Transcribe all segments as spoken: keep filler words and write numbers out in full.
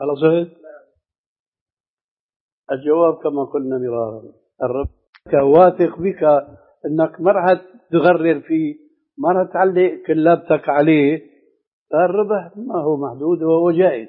خلصت؟ الجواب كما قلنا مرارا، الرب واثق بك أنك ما راح تغرر فيه، ما راح تعلق كلابتك عليه، فالربح ما هو محدود وهو جائز.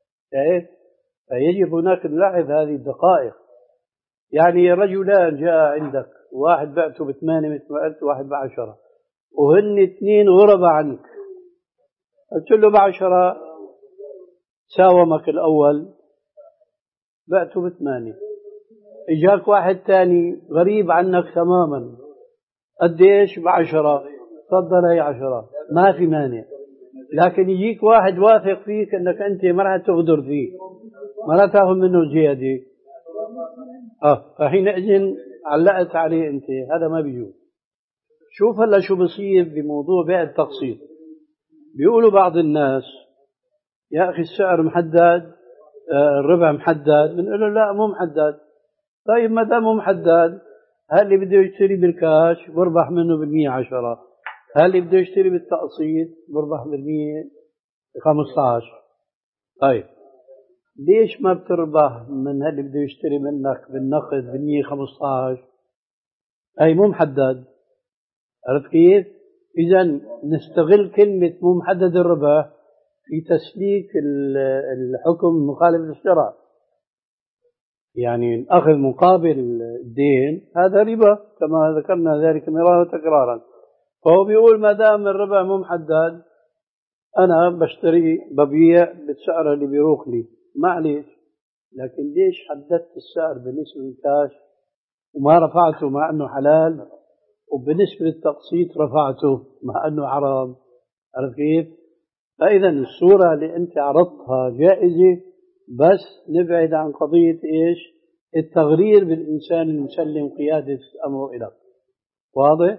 فيجب هناك نلاحظ هذه الدقائق. يعني رجلان جاء عندك، واحد بعته بثمانية مثل ما قلت، واحد بعشرة، وهن اثنين غربة عنك. قلت له بعشرة، ساومك الأول بعته بثمانية. إجاك واحد ثاني غريب عنك تماما، قديش؟ بعشرة. تفضل هي عشرة، ما في مانع. لكن يجيك واحد واثق فيك أنك أنت ما راح تغدر فيه، ما راح تأخذ منه زيادة، آه فحينئذ علقت عليه أنت، هذا ما بيجوز. شوف هلا شو بصير بموضوع بيع التقسيط. بيقولوا بعض الناس يا أخي السعر محدد، الربح محدد. بنقول له لا مو محدد. طيب ما دام مو محدد، هل اللي بده يشتري بالكاش بربح منه بالمية عشرة، هل اللي بده يشتري بالتقسيط بربح بالمية خمسة عشر. طيب ليش ما بتربح من هل اللي بده يشتري منك بالنقد بالمية خمسة عشر؟ أي مو محدد. عرفت كيف؟ إذا نستغل كلمة مو محدد الربح في تسليك الحكم المخالف للشرع. يعني الأخذ مقابل الدين هذا ربا كما ذكرنا ذلك مرارا وتكرارا. فهو بيقول ما دام الربح مو محدد، أنا بشتري ببيع بالسعر اللي بيروق لي، معليش. لكن ليش حددت السعر بالنسبة للكاش وما رفعته مع أنه حلال، وبالنسبة للتقسيط رفعته مع أنه حرام؟ عرفت كيف؟ فإذا الصورة اللي أنت عرضتها جائزة، بس نبعد عن قضية إيش؟ التغرير بالإنسان المسلم قيادة أمره إليك. واضح؟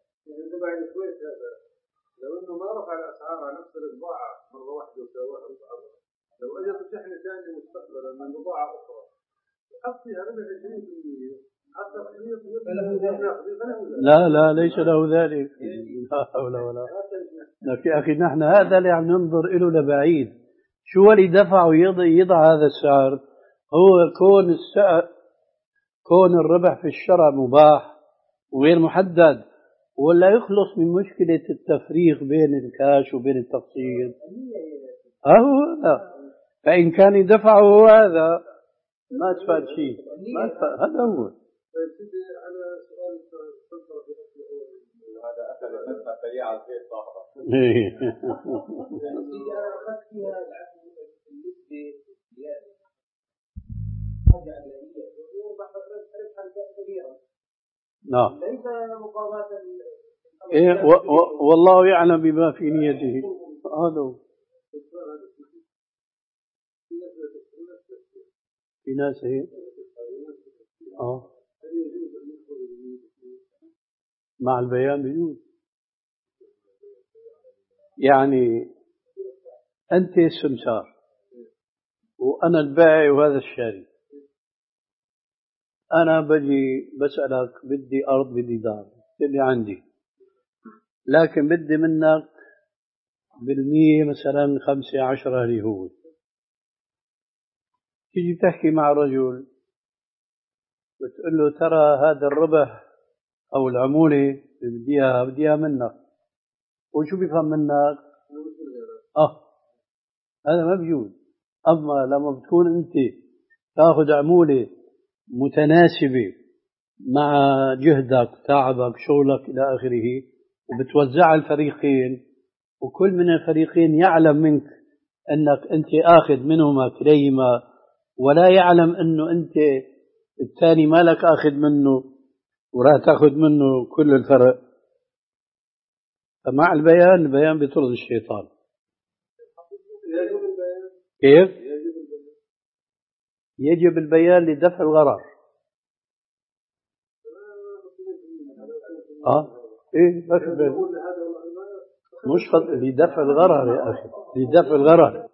لو إنه ما رفع الأسعار على نفس البضاعة مرة واحدة وسواها وسعرها، لو أجت شحنة ثانية مستقبلا من بضاعة أخرى يحط فيها ربح عشرين بالمئة حتى لا لا ليس له ذلك. لا حول ولا. لكن أخي نحن هذا اللي عم ننظر له لبعيد. شو اللي دفعه يضع, يضع هذا السعر؟ هو كون السعر، كون الربح في الشرع مباح وغير محدد، ولا يخلص من مشكلة التفريق بين الكاش وبين التقسيط. أهو لا. فإن كان يدفعه هذا ما استفاد شيء، ما استفاد. هذا هو. هذا أخذ المدفع بيع الزيت صاحبه. نعم. إيه والله يعلم بما في نيته. هذا في ناس هي آه مع البيان بيجوز. يعني أنت السمسار وأنا البائع وهذا الشاري، أنا بجي بسألك بدي أرض بدي دار اللي عندي، لكن بدي منك بالمية مثلا خمسة عشرة اللي هو. تيجي تحكي مع رجل بتقول له ترى هذا الربح أو العمولة بديها بديها منك، وشو بيفهم منك؟ آه هذا ما بيجوز. أما لما بتكون أنت تأخذ عمولة متناسبة مع جهدك تعبك شغلك إلى آخره، وبتوزع الفريقين، وكل من الفريقين يعلم منك أنك أنت آخذ منهما كليهما، ولا يعلم أنه أنت الثاني مالك آخذ منه وراح تأخذ منه كل الفرق. فمع البيان، البيان بيطرد الشيطان. كيف؟ يجب البيان لدفع الغرر. اه ايه دفع مش فض... لدفع الغرر يا اخي، لدفع الغرر.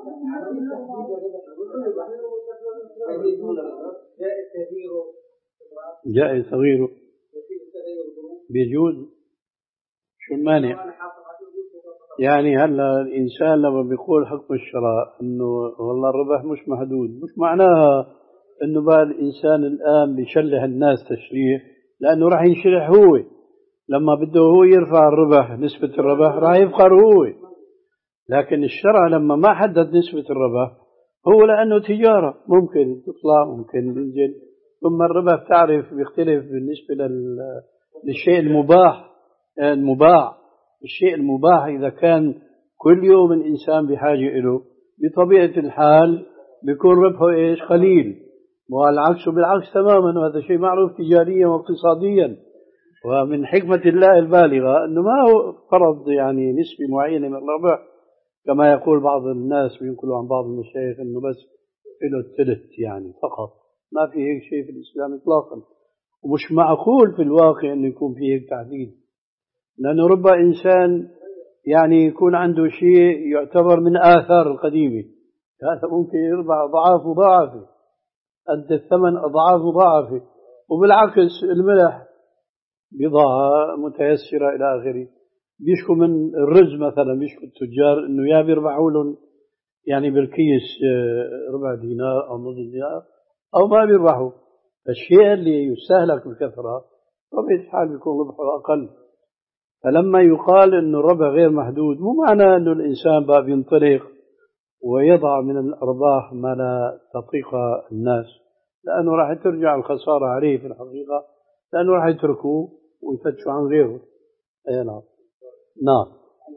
جائز صغيره بيجوز. شو المانع؟ يعني هلا الإنسان لما بيقول حكم الشراء إنه والله الربح مش محدود، مش معناها إنه بقى الإنسان الآن بيشلح الناس تشريح، لأنه راح ينشرح هو لما بده هو يرفع الربح، نسبة الربح راح يفخر هو. لكن الشرع لما ما حدد نسبة الربح هو لأنه تجارة ممكن تطلع ممكن تنزل، ثم الربح تعرف بيختلف بالنسبة للشيء المباح المباع. الشيء المباح إذا كان كل يوم الإنسان بحاجة إله بطبيعة الحال بيكون ربحه إيش قليل، والعكس بالعكس تماما، وهذا شيء معروف تجاريا واقتصاديا. ومن حكمة الله البالغة أنه ما هو فرض يعني نسبة معينة من الربح كما يقول بعض الناس وينقلوا عن بعض المشايخ أنه بس له الثلث يعني فقط. ما في هيك شيء في الإسلام إطلاقا، ومش معقول في الواقع أنه يكون فيه هيك تعديل، لأنه رب إنسان يعني يكون عنده شيء يعتبر من آثار القديمة، هذا ممكن يربح أضعاف مضاعفة، أدى الثمن أضعاف مضاعفة. وبالعكس الملح بضاعة متيسرة إلى آخره. بيشكوا من الرز مثلا، بيشكوا التجار إنه يا بيربحوا لهم يعني بالكيس ربع دينار أو نصف دينار أو ما بيربحوا. الشيء اللي يستهلك بكثرة طبيعة الحال بيكون ربحه أقل. فلما يقال إنه الربح غير محدود مو معناه إنه الإنسان بقى بينطلق ويضع من الأرباح ما لا تطيق الناس، لأنه راح ترجع الخسارة عليه في الحقيقة، لأنه راح يتركوه ويفتشوا عن غيره. أي نعم. نعم.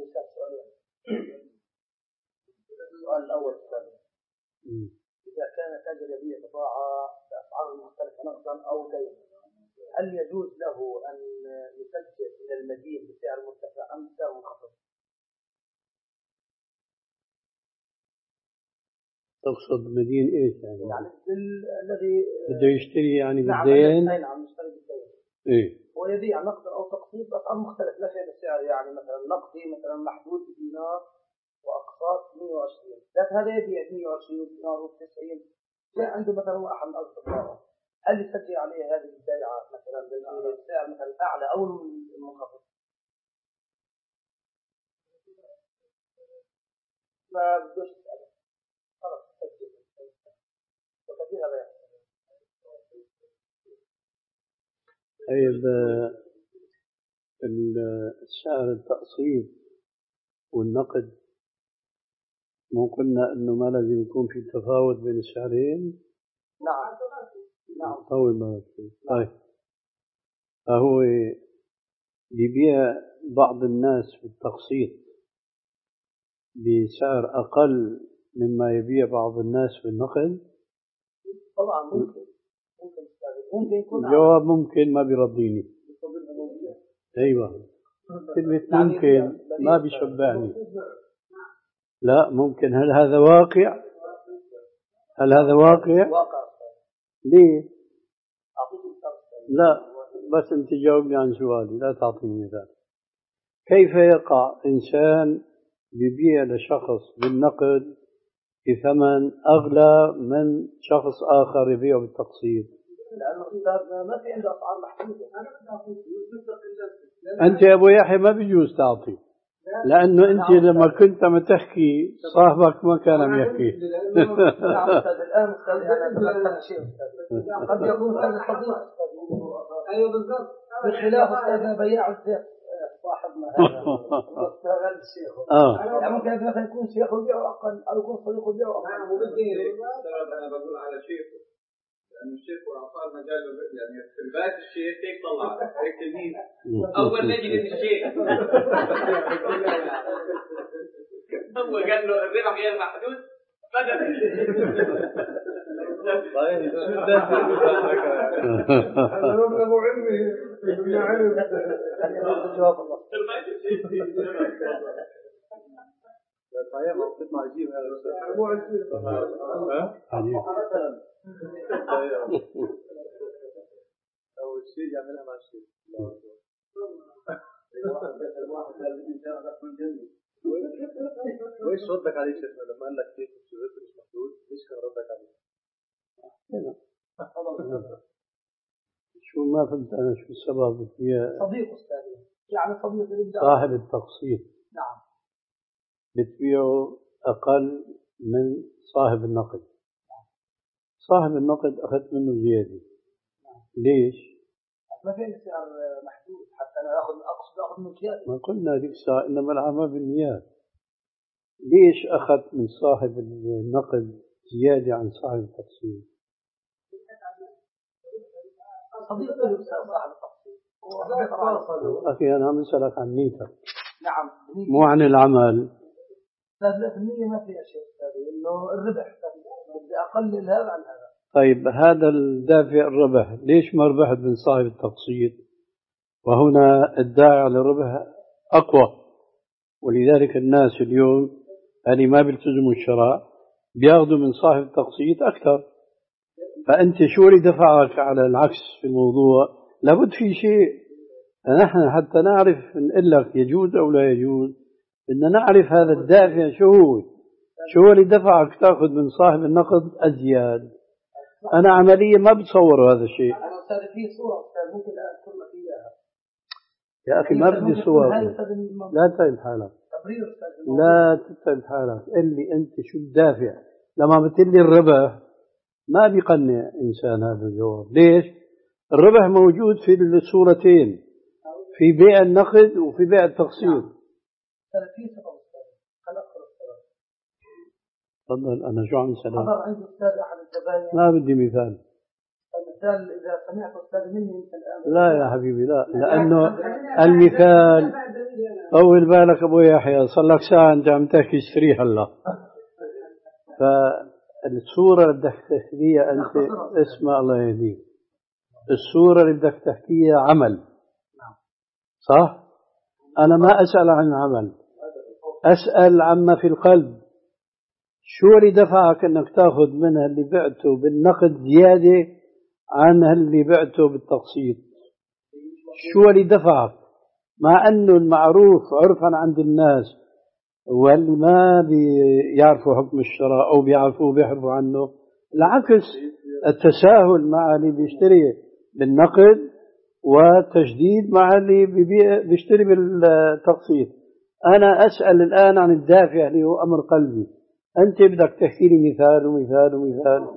السؤال الأول إذا كان تاجر يبيع بضاعة بأسعار مختلفة نقدا أو دينا، هل يجوز له أن يسجل إلى المدين بسعر مرتفع أم بسعر منخفض؟ تقصد مدين إيش يعني؟ يعني الذي بده يشتري يعني نعم بالدين؟ أي نعم يشتري بالدين. إيه. هو يبيع نقدا أو تقسيط بأسعار مختلفة لا شيء بالسعر، يعني مثلا نقدي مثلا محدود بدينار وأقساط مئة وعشرين، لكن هذا يبيع مئة وعشرين دينار وتسعين. جاء عنده مثلا واحد من أصدقائه، هل يسجل عليه هذه البيعة مثلا بالسعر مثلا أعلى أو المنخفض؟ ما بدوش يسأل، خلاص سجل وكثير هذا يحصل. طيب السعر التقسيط والنقد مو قلنا انه ما لازم يكون في تفاوت بين السعرين؟ نعم نعم. طول ما طيب فهو بيبيع بعض الناس بالتقسيط بسعر اقل مما يبيع بعض الناس بالنقد؟ طبعا ممكن ممكن ممكن يكون الجواب ممكن ما بيرضيني. ايوه كلمة ممكن ما بيشبعني. لا ممكن. هل هذا واقع؟ هل هذا واقع؟ واقع. ليه؟ لا بس انت جاوبني عن سؤالي، لا تعطيني مثال. كيف يقع انسان بيبيع لشخص بالنقد بثمن اغلى من شخص اخر يبيعه بالتقسيط؟ لانه ما في عنده اسعار محدوده. انت يا ابو يحيى ما بيجوز تعطي، لانه انت لما كنت ما تحكي صاحبك ما كان عم يحكي. نعم استاذ. الان استاذ انا ذكرت شيء استاذ، قد يكون هذا صديق. ايوه بالضبط، بخلاف استاذ بياع الزيت صاحبنا هذا استغل الشيخ. اه يعني ممكن مثلا يكون شيخ يبيعه اقل او يكون صديقه يبيعه اقل. نعم وبالدين انا بقول على شيخه، لأن الشيخ وأعطاه مجال يعني في البيت الشيخ هيك طلع هيك تلميذ أول نجد الشيخ هو قال له الربح غير محدود بدل طيب هذا مبلغ علمي ابن علم. جواب الله. طيب ما بتطلع عجيب هذا مو عجيب عجيب. أول شيء يعملها مع الشيء. الواحد قال الإنسان رقم جميل. وإيش ردك عليه شيخنا لما قال لك كيف الشروط مش محدود؟ إيش كان ردك عليه؟ شو ما فهمت أنا شو السبب؟ هي صديق أستاذ، يعني صديق صاحب التقسيط. نعم. بتبيعه أقل من صاحب النقد. صاحب النقد أخذت منه زيادة. ليش؟ ما في سعر محدود حتى أنا آخذ أقصد آخذ من زيادة. ما قلنا ذيك الساعة إنما الأعمال بالنيات. ليش أخذ من صاحب النقد زيادة عن صاحب التقسيط؟ صديق صاحب التقسيط. أخي أنا عم أسألك عن نيتك. نعم. مو عن العمل. لا في النية ما في أشياء أستاذي إنه الربح بدي أقلل هذا عن هذا. طيب هذا الدافع الربح ليش ما ربحت من صاحب التقسيط؟ وهنا الداعي على الربح أقوى، ولذلك الناس اليوم اللي ما بيلتزموا الشراء بياخذوا من صاحب التقسيط أكثر. فأنت شو اللي دفعك على العكس في الموضوع؟ لابد في شيء نحن حتى نعرف نقول لك يجوز أو لا يجوز، بدنا نعرف هذا الدافع شو هو، شو اللي دفعك تأخذ من صاحب النقد أزياد. أنا عمليا ما بتصور هذا الشيء. أستاذ في صورة أستاذ ممكن أذكر لك إياها. يا أخي ما بدي صور. لا تتعب حالك. لا تتعب حالك. قل لي أنت شو الدافع. لما بتقلي الربح ما بيقنع إنسان هذا الجواب. ليش؟ الربح موجود في الصورتين، في بيع النقد وفي بيع التقسيط. تفضل. أنا شو عم سألك؟ حضر عند أستاذ أحد الزباين. ما بدي مثال. المثال إذا سمعت أستاذ مني أنت الآن. لا يا حبيبي لا، لأنه المثال طول بالك أبو يحيى، صار لك ساعة أنت عم تحكي اشتري هلا. فالصورة اللي بدك تحكيها أنت اسمع الله يهديك، الصورة اللي بدك تحكيها عمل صح؟ أنا ما أسأل عن العمل، أسأل عما في القلب. شو اللي دفعك أنك تأخذ منها اللي بعته بالنقد زيادة عن اللي بعته بالتقسيط؟ شو اللي دفعك؟ مع أنه المعروف عرفا عند الناس واللي ما بيعرفوا حكم الشراء أو بيعرفوا بيحرفوا عنه، العكس التساهل مع اللي بيشتري بالنقد وتشديد مع اللي بيشتري بالتقسيط. أنا أسأل الآن عن الدافع اللي هو أمر قلبي. أنت بدك تحكي لي مثال ومثال ومثال.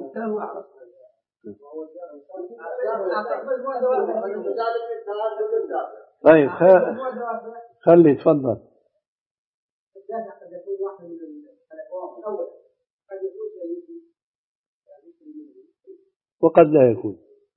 طيب خلي تفضل. وقد لا يكون.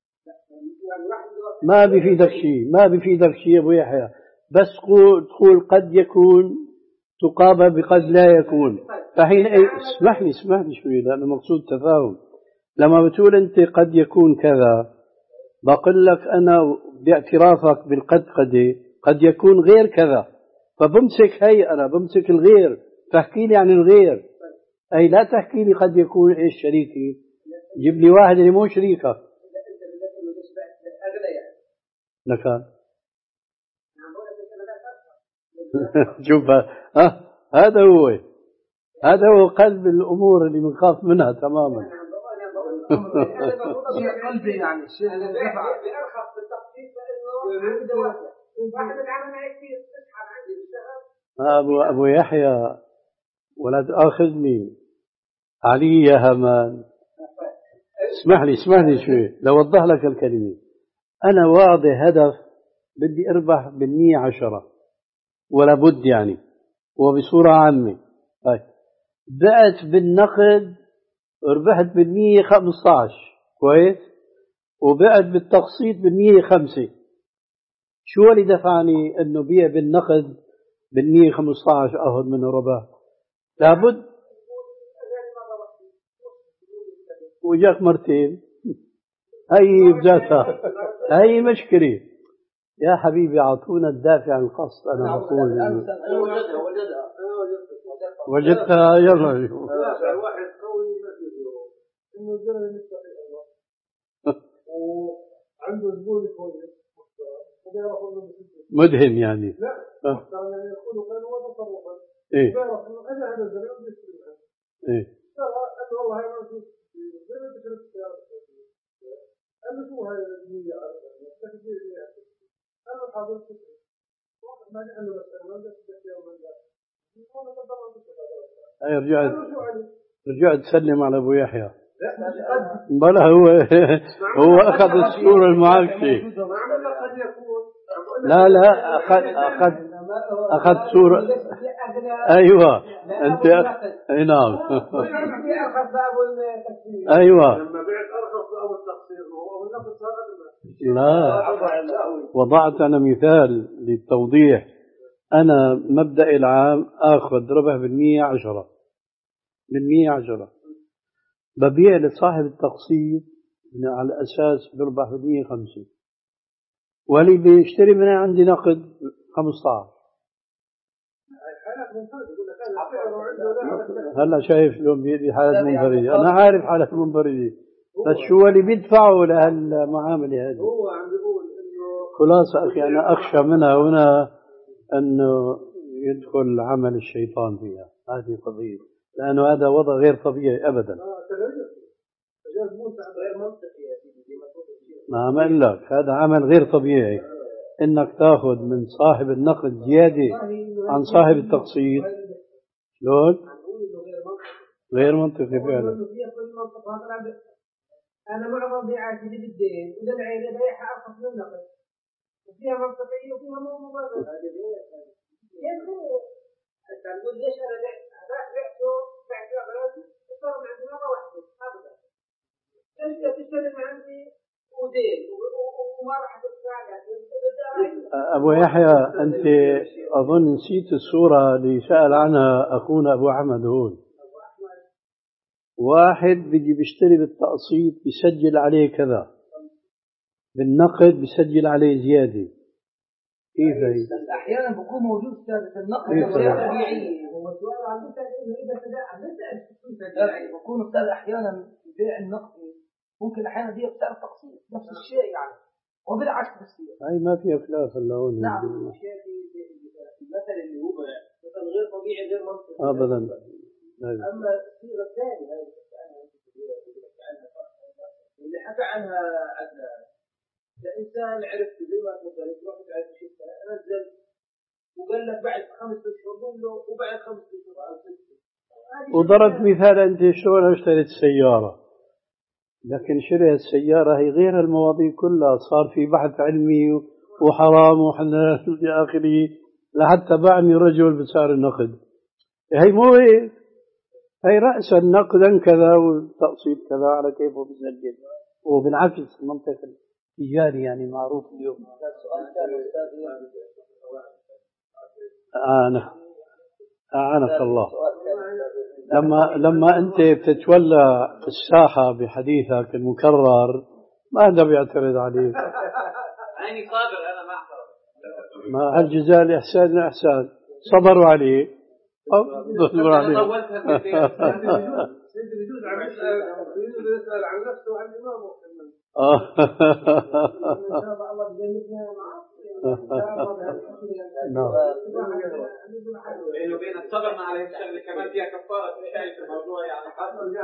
ما بيفيدك شيء، ما بيفيدك شيء أبو يحيى، بس تقول قد يكون تقابل بقد لا يكون. فحين اسمح لي اسمح لي شوي لأنه مقصود تفاهم. لما بتقول أنت قد يكون كذا، بقول لك أنا باعترافك بالقد قد قد يكون غير كذا، فبمسك هي أنا بمسك الغير تحكي لي عن الغير. أي لا تحكي لي قد يكون إيش شريكي، جيب لي واحد اللي مو شريكك. نكال شوف ها هذا هو هذا هو قلب الأمور اللي بنخاف منها تماما. قلبي يعني الشيء اللي دفع بأرخص بالتخفيض لأنه واحد بتعامل معي كثير تسحب عندي بالشهر. أبو أبو يحيى ولا تأخذني علي يا همان. اسمح لي اسمح لي شوي لو أوضح لك الكلمة. أنا واضح هدف بدي أربح بالمية عشرة ولا بد يعني وبصورة عامة. طيب بعت بالنقد ربحت بالمية خمسة عشر كويس، وبعت بالتقسيط بالمية خمسة. شو اللي دفعني أنه بيع بالنقد بالمية خمسة عشر أخذ منه ربح؟ لابد وجاك مرتين. هي بذاتها هي مشكلة يا حبيبي. أعطونا الدافع عن القصد. أنا بقول وجدتها. يلا شوف واحد قوي ما فيه إنه زين وعنده زبون كويس مدهن يعني. لا محترم يعني يقولوا كانوا هو تصرفا. إيه بيعرف إنه أنا هذا الزبون بيشتري معه. إيه ترى أنا والله ما أشوف زي ما تشرب السيارة. أنا شو هاي المية أربعة تكفي مية. أنا حاضر تكفي. ما نحن بس أنا ما بدي أشتري يوم من ذا. أنا بدي هاي رجعت رجعت تسلم على أبو يحيى. بلا هو هو أخذ الصورة المعاكسة. لا لا أخذ أخذ أخذ صورة. أيوة أنت أخ... أي نعم. أيوة. لا وضعت أنا مثال للتوضيح. أنا مبدأ العام آخذ ربح بالمية عشرة بالمية عشرة، ببيع لصاحب التقسيط على أساس بربح بالمية خمسة، واللي بيشتري مني عندي نقد خمسة عشر. هلا شايف لهم بيدي حالات منفردة، أنا عارف حالات منفردة، بس شو اللي بيدفعوا لهالمعاملة هذه؟ خلاصة أخي أنا أخشى منها هنا أنه يدخل عمل الشيطان فيها، هذه قضية، لأنه هذا وضع غير طبيعي أبدا. ما أقول لك هذا عمل غير طبيعي، إنك تأخذ من صاحب النقد زيادة عن صاحب التقسيط. شلون؟ غير منطقي فعلا. أنا معظم بيعاتي بالدين ولا العيلة بيعها أرخص من النقد، وفيها منطقية وفيها مو مبالغة. كيف أنت تقول ليش أنا بعت بعته بعته بلد صار عندي مرة واحدة أبدا. أنت تشتري من عندي ودين وما راح تدفع لك. أبو يحيى أنت أظن نسيت الصورة اللي سأل عنها أخونا أبو أحمد هون. واحد بيجي بيشتري بالتقسيط بيسجل عليه كذا، بالنقد بيسجل عليه زيادة. كيف هي؟ أحيانا بكون موجود في النقد زيادة طبيعية. بكون أستاذ أحيانا بيع النقد ممكن أحيانا بيع بسعر التقسيط نفس الشيء يعني، وبالعكس بصير. هاي ما فيها خلاف إلا هون. نعم. المثل اللي هو مثل غير طبيعي غير منطقي. أبدا. أما الصيغة الثانية هاي اللي حكى عنها عدنان، الإنسان عرفت زي ما تقول يروح بعد شيء نزل وقال لك بعد خمس أشهر قول له وبعد خمس أشهر. وضربت مثال أنت شلون اشتريت سيارة، لكن شريت السيارة هي غير المواضيع كلها، صار في بحث علمي وحرام وحلال إلى آخره، لحتى باعني رجل بسعر النقد. هي مو هيك، هي رأسا نقدا كذا والتقسيط كذا على كيفه بيسجل، وبالعكس المنطق التجاري يعني معروف اليوم. أعانك أعانك الله. لما لما أنت بتتولى الساحة بحديثك المكرر ما حدا بيعترض عليك. عيني صابر أنا ما أعترض. ما هالجزاء الإحسان الإحسان صبروا عليه. صبروا عليه. يجوز عن يسأل عن نفسه وعن إمامه. بينه وبين الصبر مع عليه الشغل كمان فيها كفارة في الموضوع يعني حصل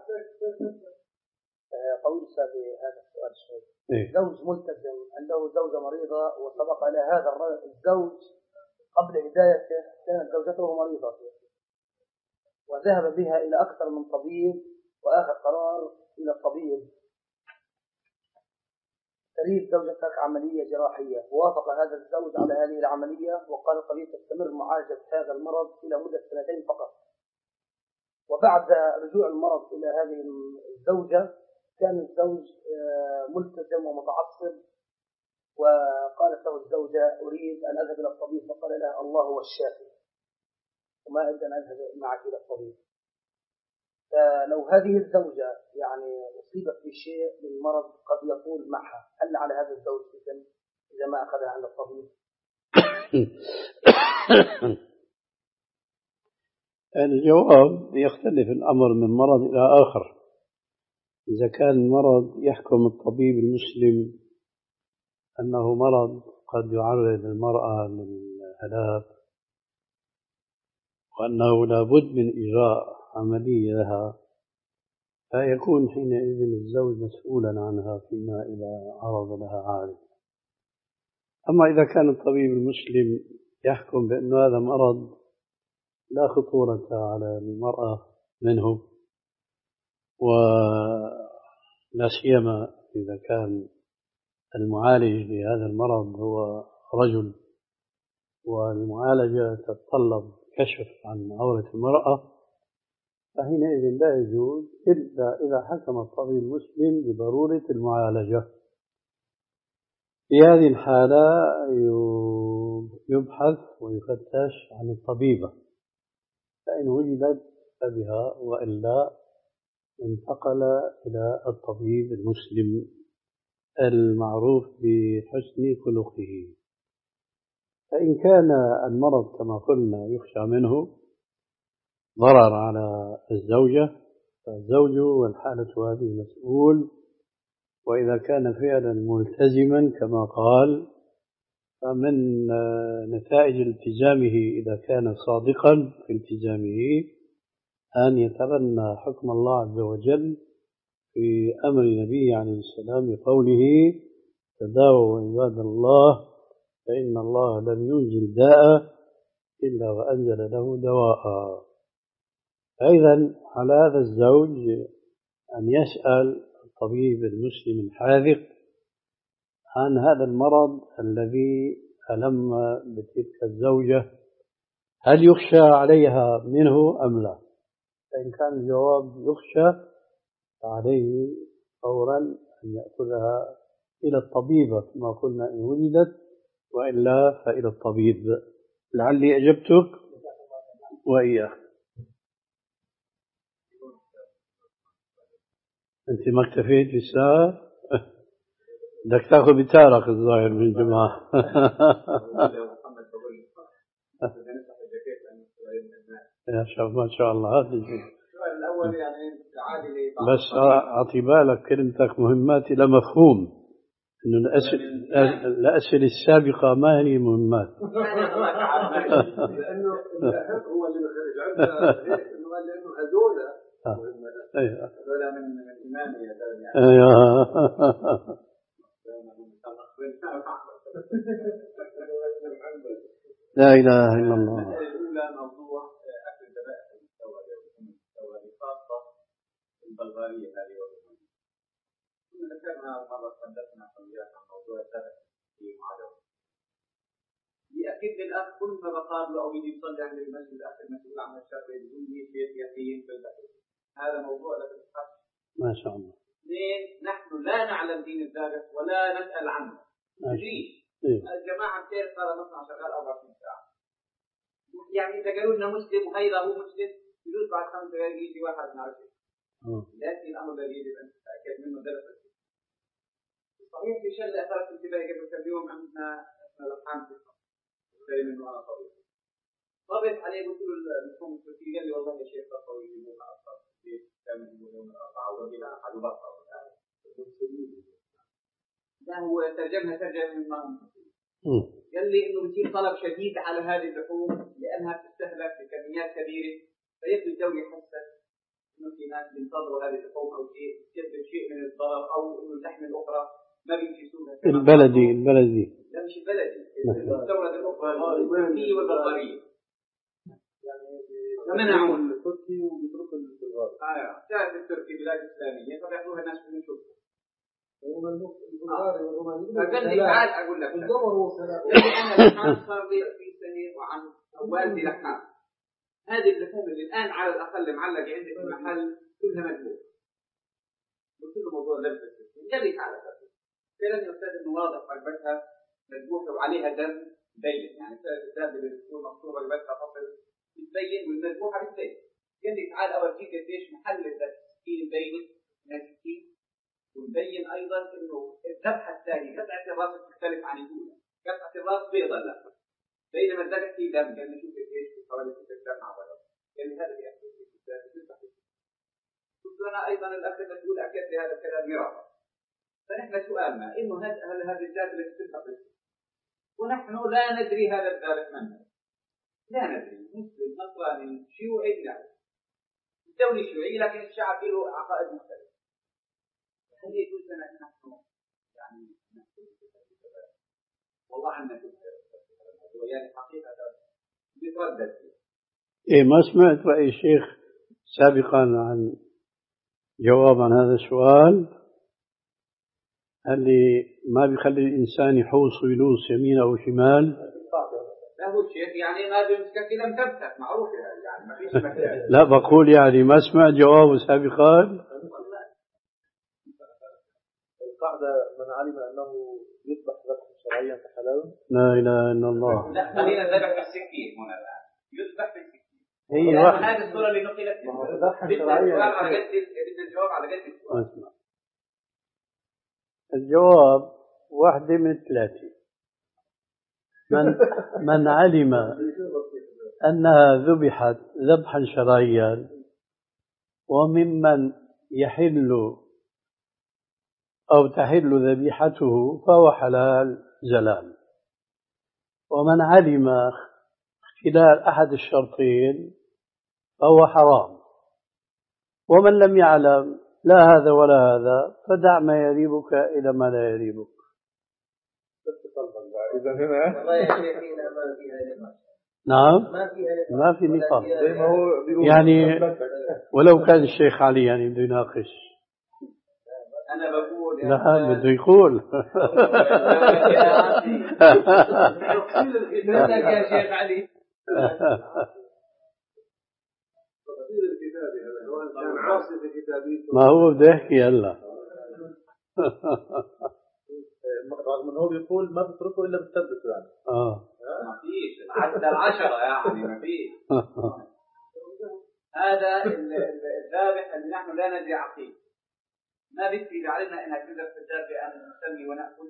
قول سابي هذا السؤال شوي. زوج ملتزم عنده زوجة مريضة وسبق إلى هذا الزوج قبل هدايته كانت زوجته مريضة وذهب بها إلى أكثر من طبيب وآخذ قرار إلى الطبيب تريد زوجتك عملية جراحية، ووافق هذا الزوج على هذه العملية وقال الطبيب تستمر معالجة هذا المرض إلى مدة سنتين فقط. وبعد رجوع المرض إلى هذه الزوجة كان الزوج ملتزم ومتعصب، وقالت له الزوجة أريد أن أذهب إلى الطبيب، فقال لها الله هو الشافي وما أريد أن أذهب معك إلى الطبيب. فلو هذه الزوجة يعني أصيبت بشيء من مرض قد يطول معها، هل على هذا الزوج إذن إذا ما أخذها عند الطبيب؟ الجواب يختلف الأمر من مرض إلى آخر. إذا كان المرض يحكم الطبيب المسلم أنه مرض قد يعرض المرأة للهلاك وأنه لابد من إجراء عملية لها، فيكون حينئذ الزوج مسؤولا عنها فيما إذا عرض لها عارض. أما إذا كان الطبيب المسلم يحكم بأن هذا مرض لا خطورة على المرأة منه، ولا سيما إذا كان المعالج لهذا المرض هو رجل، والمعالجة تتطلب كشف عن عورة المرأة، فحينئذ لا يجوز إلا إذا حكم الطبيب المسلم بضرورة المعالجة. في هذه الحالة يبحث ويفتش عن الطبيبة، فإن وجدت فبها، وإلا انتقل إلى الطبيب المسلم المعروف بحسن خلقه. فإن كان المرض كما قلنا يخشى منه ضرر على الزوجة، فالزوج والحالة هذه مسؤول، وإذا كان فعلا ملتزما كما قال، فمن نتائج التزامه إذا كان صادقا في التزامه أن يتبنى حكم الله عز وجل في أمر نبيه عليه السلام بقوله: تداووا عباد الله فإن الله لم ينزل داء إلا وأنزل له دواء. أيضا على هذا الزوج أن يسأل الطبيب المسلم الحاذق عن هذا المرض الذي ألم بتلك الزوجة، هل يخشى عليها منه أم لا؟ فإن كان الجواب يخشى فعليه فورا أن يأخذها إلى الطبيبة كما قلنا إن وجدت، وإلا فإلى الطبيب. لعلي أجبتك وإياك. أنت ما اكتفيت بالساعة؟ بدك تاخذ بتارك الظاهر من الجماعة. يا شاء ما شاء الله. هذا السؤال الأول يعني عادي، بس أعطي بالك كلمتك مهمات إلى مفهوم إنه الأسئلة السابقة ما هي مهمات. لأنه الأهم هو اللي خرج عندنا إنه قال لأنه هذول هذول من من إيمانية يعني. لا إله إلا الله. الأولى موضوع أكل الذبائح المستوردة والمستوردة خاصة البلغارية هذه والرومانية. كنا ذكرنا مرة تحدثنا حولها عن موضوع الذبح في معجم. يأكد الأخ كل ما بقابله أو يجي يصلي عند المسجد الأخ المسؤول عن الشر بدون شيء يقين بالبحث. هذا موضوع لا تتحقق. ما شاء الله. اثنين، نحن لا نعلم دين الذبح ولا نسأل عنه. ليش؟ الجماعة بتعرف هذا مصنع شغال أربعة وعشرين ساعة. يعني إذا قالوا لنا مسلم وغيره هو مسلم يجوز بعد خمس دقائق يجي واحد نعرفه. لكن الأمر الذي يجب أن تتأكد منه درس. صحيح في شلة أثرت انتباهي قبل كم يوم عندنا اسمه لقحان في الصف. قال منه أنا طبيب. طبيب عليه قلت له المفهوم التركي قال لي والله يا شيخ طبيب يموت أصلا في كم يوم الأربعة وقبل أحد وبطل. لا هو ترجمها ترجمة من المعنى. قال لي إنه بصير طلب شديد على هذه اللحوم لأنها تستهلك بكميات كبيرة، فيبدو الدولة يحسن إنه في ناس بينتظروا هذه اللحوم أو شيء تسبب شيء من الضرر، أو إنه اللحم الأخرى ما بينجزوها. البلدي البلدي لا مش البلدي، المستورد الأخرى التركية والبلغارية. يعني منعوا التركي وبيتركوا البلغاري. آه تعرف التركي بلاد إسلامية فبيأخذوها الناس من شوفها. فقال لي تعال أقول لك أنا لحام صار لي عشرين سنة وعن والدي لحام. هذه اللحوم اللي الآن على الأقل معلقة عندك في المحل كلها مذبوحة. قلت له موضوع لبس. قال لي تعال أقول. قال لي أستاذ إنه واضح رقبتها مذبوحة وعليها دم مبين، يعني الدم اللي بتكون مقطوعة رقبتها فصل بتبين والمذبوحة بتبين. قال لي تعال أوريك قديش محل التسكين مبين ناسكين. ونبين أيضا إنه الذبحة الثانية قطعة الرأس تختلف عن الأولى. قطعة الرأس بيضة لا، بينما الذبح فيه دم. قال نشوف إيش حوالي ستة دم على الرأس. قال لي هذا بيأكل قلت أنا أيضا الأخ المسؤول أكد لهذا الكلام مرارا. فنحن سؤالنا إنه هل هذه الذات التي تنتقل ونحن لا ندري هذا الذبح من هو. لا ندري مسلم نصراني شيوعي لا. الدولة شيوعية لكن الشعب له عقائد مختلفة. هل يجوز لنا أن نحن يعني والله عنا كثير يعني حقيقة بيتردد إيه ما سمعت رأي الشيخ سابقا عن جواب عن هذا السؤال، اللي ما بيخلي الإنسان يحوص ويلوص يمين أو شمال. لا هو الشيخ يعني ما بمسكك لم تمسك معروف يعني ما فيش مكان. لا بقول يعني ما سمعت جوابه سابقا. القاعدة من علم أنه يذبح ذبحا شرعيا فحلال. لا إله إلا الله. لا خلينا نذبح بالسكين هنا الآن، يذبح بالسكين. هي واحد هذه الصورة اللي نقلت الجواب على قد الجواب على قد السؤال. الجواب واحدة من ثلاثة. من من علم أنها ذبحت ذبحا شرعيا وممن يحل أو تحل ذبيحته فهو حلال زلال. ومن علم خلال أحد الشرطين فهو حرام. ومن لم يعلم لا هذا ولا هذا فدع ما يريبك إلى ما لا يريبك. إذا هنا نعم ما في نقاش يعني، ولو كان الشيخ علي يعني بده يناقش. أنا بقول لا بده يقول يا شيخ علي ما هو بده يحكي هلا. رغم انه هو بيقول ما بتركه الا بتثبت يعني. اه ما فيش حتى العشرة يعني ما فيش. هذا الذابح اللي نحن لا ندري عقيم، ما بيكفي علينا انها تذبح في الذات بان نسمي وناكل.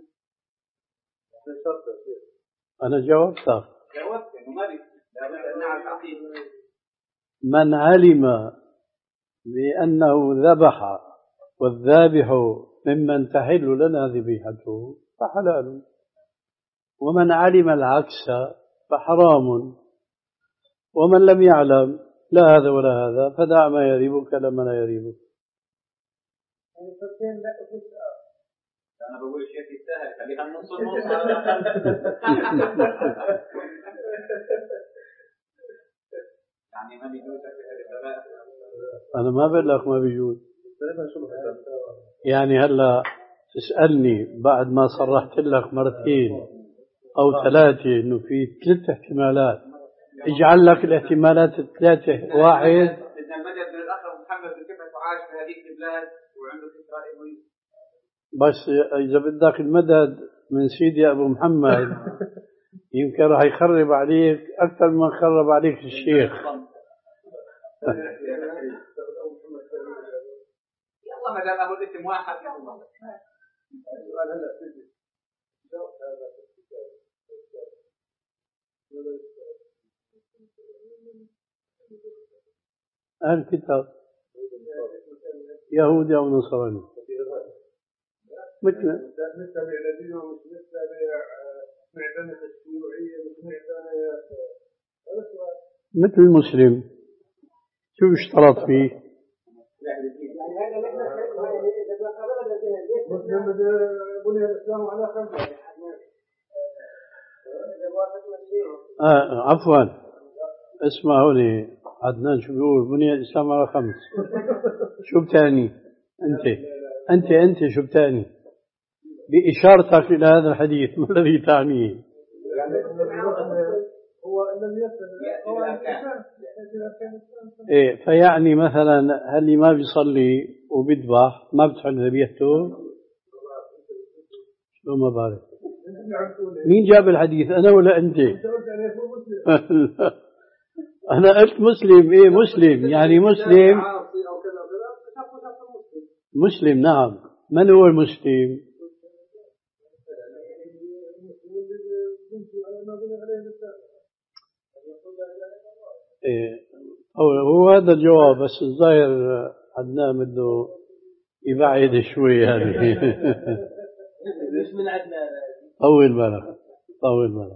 انا جاوبت جاوبت انه ما بيكفي، لابد ان نعرف عقيم. من علم بأنه ذبح والذابح ممن تحل لنا ذبيحته فحلال، ومن علم العكس فحرام، ومن لم يعلم لا هذا ولا هذا فدع ما يريبك لما لا يريبك. أنا بقول شيء يستاهل خليها النص النص. يعني ما بيجوز أنا ما بقول لك ما بيجوز، يعني هلا تسألني بعد ما صرحت لك مرتين أو ثلاثة إنه في ثلاث احتمالات، اجعل لك الاحتمالات الثلاثة واحد. إن المدد من الأخ محمد كيف عاش في هذه البلاد وعنده فكرة إبوي. بس إذا بدك المدد من سيدي أبو محمد يمكن راح يخرب عليك أكثر من خرب عليك الشيخ. يلا ما دام أبو الاسم واحد يا الله. أهل الكتاب يهودي أو نصراني مثل نتبع نبيه ومش نتبع معدنة الشيوعية مش معدنة مثل المسلم شو اشترط فيه؟ مسلم بني الإسلام على خمسة. آه عفوا اسمعوني عدنان شو بيقول بني الإسلام على خمس. شو بتاني أنت أنت أنت شو بتاني بإشارتك إلى هذا الحديث ما الذي تعنيه؟ هو الذي يسأل إيه فيعني مثلا هل ما بيصلي وبيذبح ما بتحل ذبيحته؟ شو ما بعرف مين جاب الحديث أنا ولا أنت؟ أنا قلت مسلم. إيه مسلم يعني مسلم مسلم نعم. من هو المسلم؟ إيه هو هذا الجواب، بس الظاهر عدنان بده يبعد شوي يعني. مش من عندنا طول بالك طول بالك.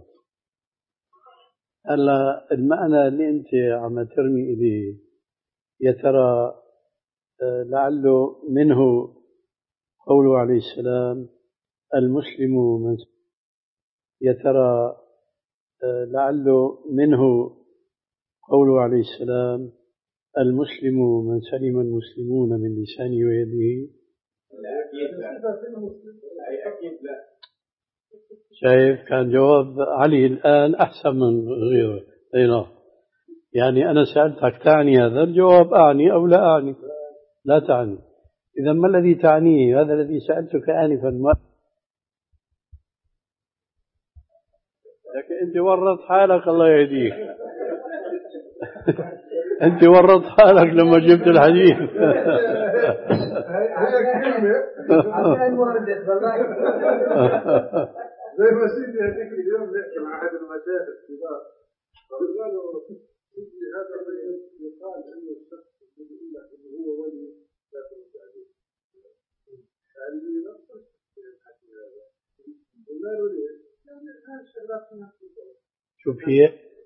هلا المعنى اللي أنت عم ترمي إليه يا ترى لعله منه قوله عليه السلام المسلم من يا ترى لعله منه قوله عليه السلام: المسلم من سلم المسلمون من لسانه ويده. شايف كان جواب علي الآن أحسن من غيره. أيوة. يعني أنا سألتك تعني هذا الجواب، أعني أو لا أعني؟ لا تعني. إذا ما الذي تعنيه؟ هذا الذي سألتك آنفا. ما لكن أنت ورط حالك، الله يهديك. أنت ورط حالك لما جبت الحديث. هي كلمة زي ما سيدي هذيك اليوم نحكي مع أحد المشايخ الكبار، قالوا سيدي هذا الرجل يقال إنه الشخص الذي يقول لك إنه هو ولي لا ترد عليه. قال لي نفسك الحكي هذا. قلنا له ليه؟ قال لي الآن شغلات في نفس الوقت. شوف هي؟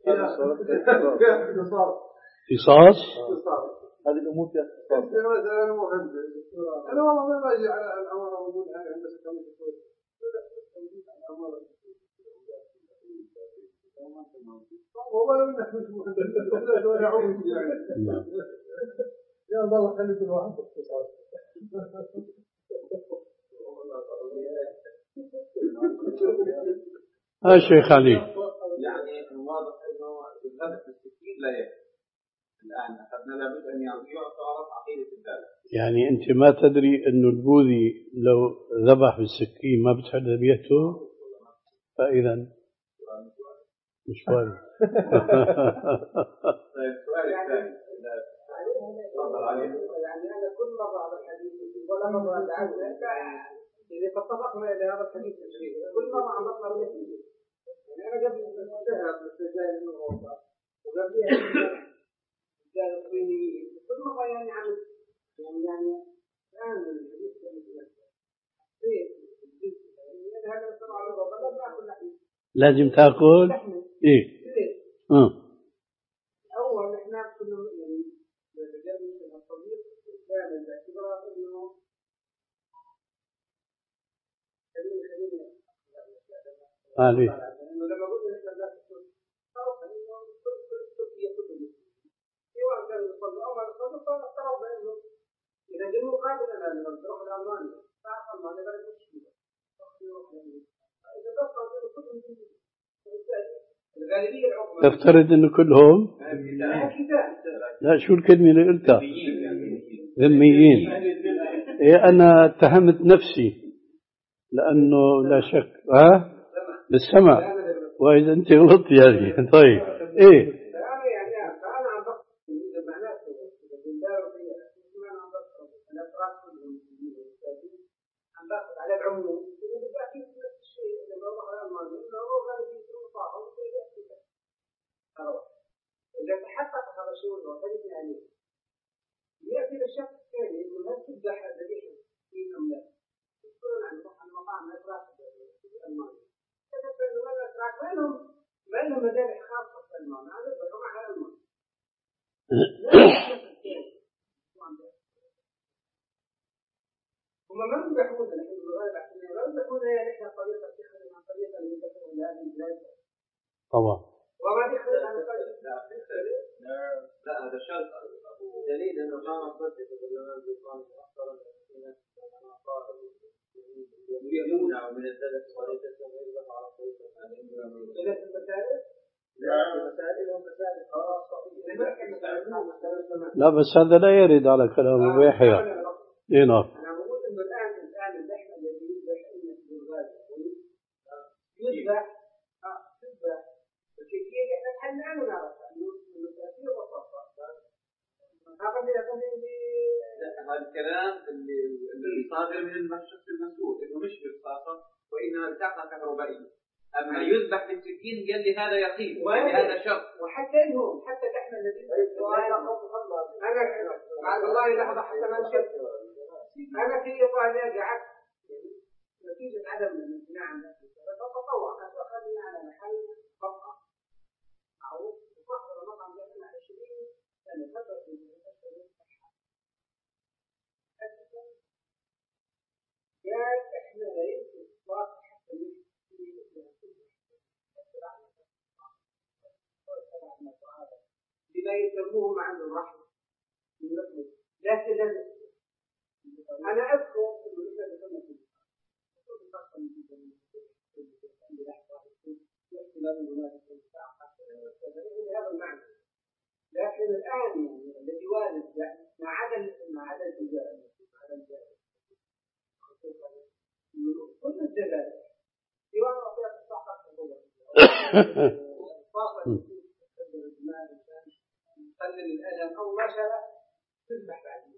قصاص. هذه الأمور فيها اختصاص. أنت مثلا مهندس، أنا والله ما باجي على الأمارة وأقول هاي هندسة كم تسوي؟ والله ما نحن مهندس، ولا عمري يعني. يا الله خلي كل واحد باختصاص. ها شيخ علي. يعني واضح إنه الذبح بالسكين لا يكفي. الآن أخذنا لابد أن يعرف عقيدة الذبح. يعني أنت ما تدري إنه البوذي لو ذبح بالسكين ما بتحل ذبيحته؟ فإذا مش فاهم. طيب السؤال الثاني. تفضل عليه. يعني أنا كل مرة على الحديث ولا مرة أدعو إذا تطرقنا إلى هذا الحديث الشيء كل مرة عم بطلع بنفسي. يعني أنا قبل الشهر بالسجاير من أوروبا وقبلها جاء الصيني كل مرة يعني عم يعني يعني الآن الحديث يعني هذا السمع على أوروبا لا تأكل لحم. لازم تأكل إيه؟ آه. أول إحنا كنا يعني الرجال من الصديق كان باعتبار إنه خليني خليني عليه. إنه لما قلنا إحنا لا تقول خلاص إنه كل كل تركيا كله سواء كان يصلي أو ما يصلي فافترض إنه إذا جه مقابل أنا لما تروح لألمانيا تعرف ألمانيا بلد مشكلة إذا بقى كلهم الغالبية العظمى تفترض إنه كلهم؟ لا، شو الكلمة اللي قلتها؟ ذميين. إيه أنا اتهمت نفسي لأنه لا شك ها بالسمع، وإذا أنت غلطت يعني. طيب إيه؟ على العموم نفس الشيء لما روح الألمانيا إنه هو غالبية المصاحة إذا تحقق هذا الشيء والوحيد عليه يأتي للشخص الثاني إنه هل تبدأ ذبيحة في الأملاك يقولون عن المطاعم الأتراك في ألمانيا تكتب أنه الأتراك ما لهم ما لهم مذابح خاصة في ألمانيا هذا يبقى مع ألمانيا هم ما يذبحون نحن بالغالب احنا ما يذبحون هي نحن طريقة تخرج عن طريقة اللي يذبحون هذه البلاد طبعا. وما يخرج عن طريقة لا هذا شرط دليل انه ما نصدق بالعلماء البريطاني اكثر من يمنع من الذبح طريقة ويذبح على طريقة ثلاث المسائل لا المسائل هم مسائل خاصة. لا بس هذا لا يرد على كلام أبو يحيى. إيه نعم. أنا بقول إنه الآن الآن اللحم الذي يذبح إنه بالغالب يذبح يذبح الكثير إحنا تحلنا عنه نعرفه إنه إنه تأثير بسيطة. هذا اللي أظن اللي هذا الكلام اللي اللي صادر من الشخص المسؤول إنه مش بالرصاصة وإنما بطاقة كهربائية. أما يذبح بالسكين قال لي هذا يقين وهذا شرط. وحتى إنهم حتى اللحم الذي أنا بعد الله لحظة حتى ما نشوف أنا في إيطاليا قعدت نتيجة عدم الامتناع عن نفسي فتطوع أخذني على محل مطعم معروف وصاحب المطعم جاءنا عشرين سنة فترة في قال إحنا لا يمكن إطلاق حتى تقلل الألم أو ما شابه تذبح بعدين.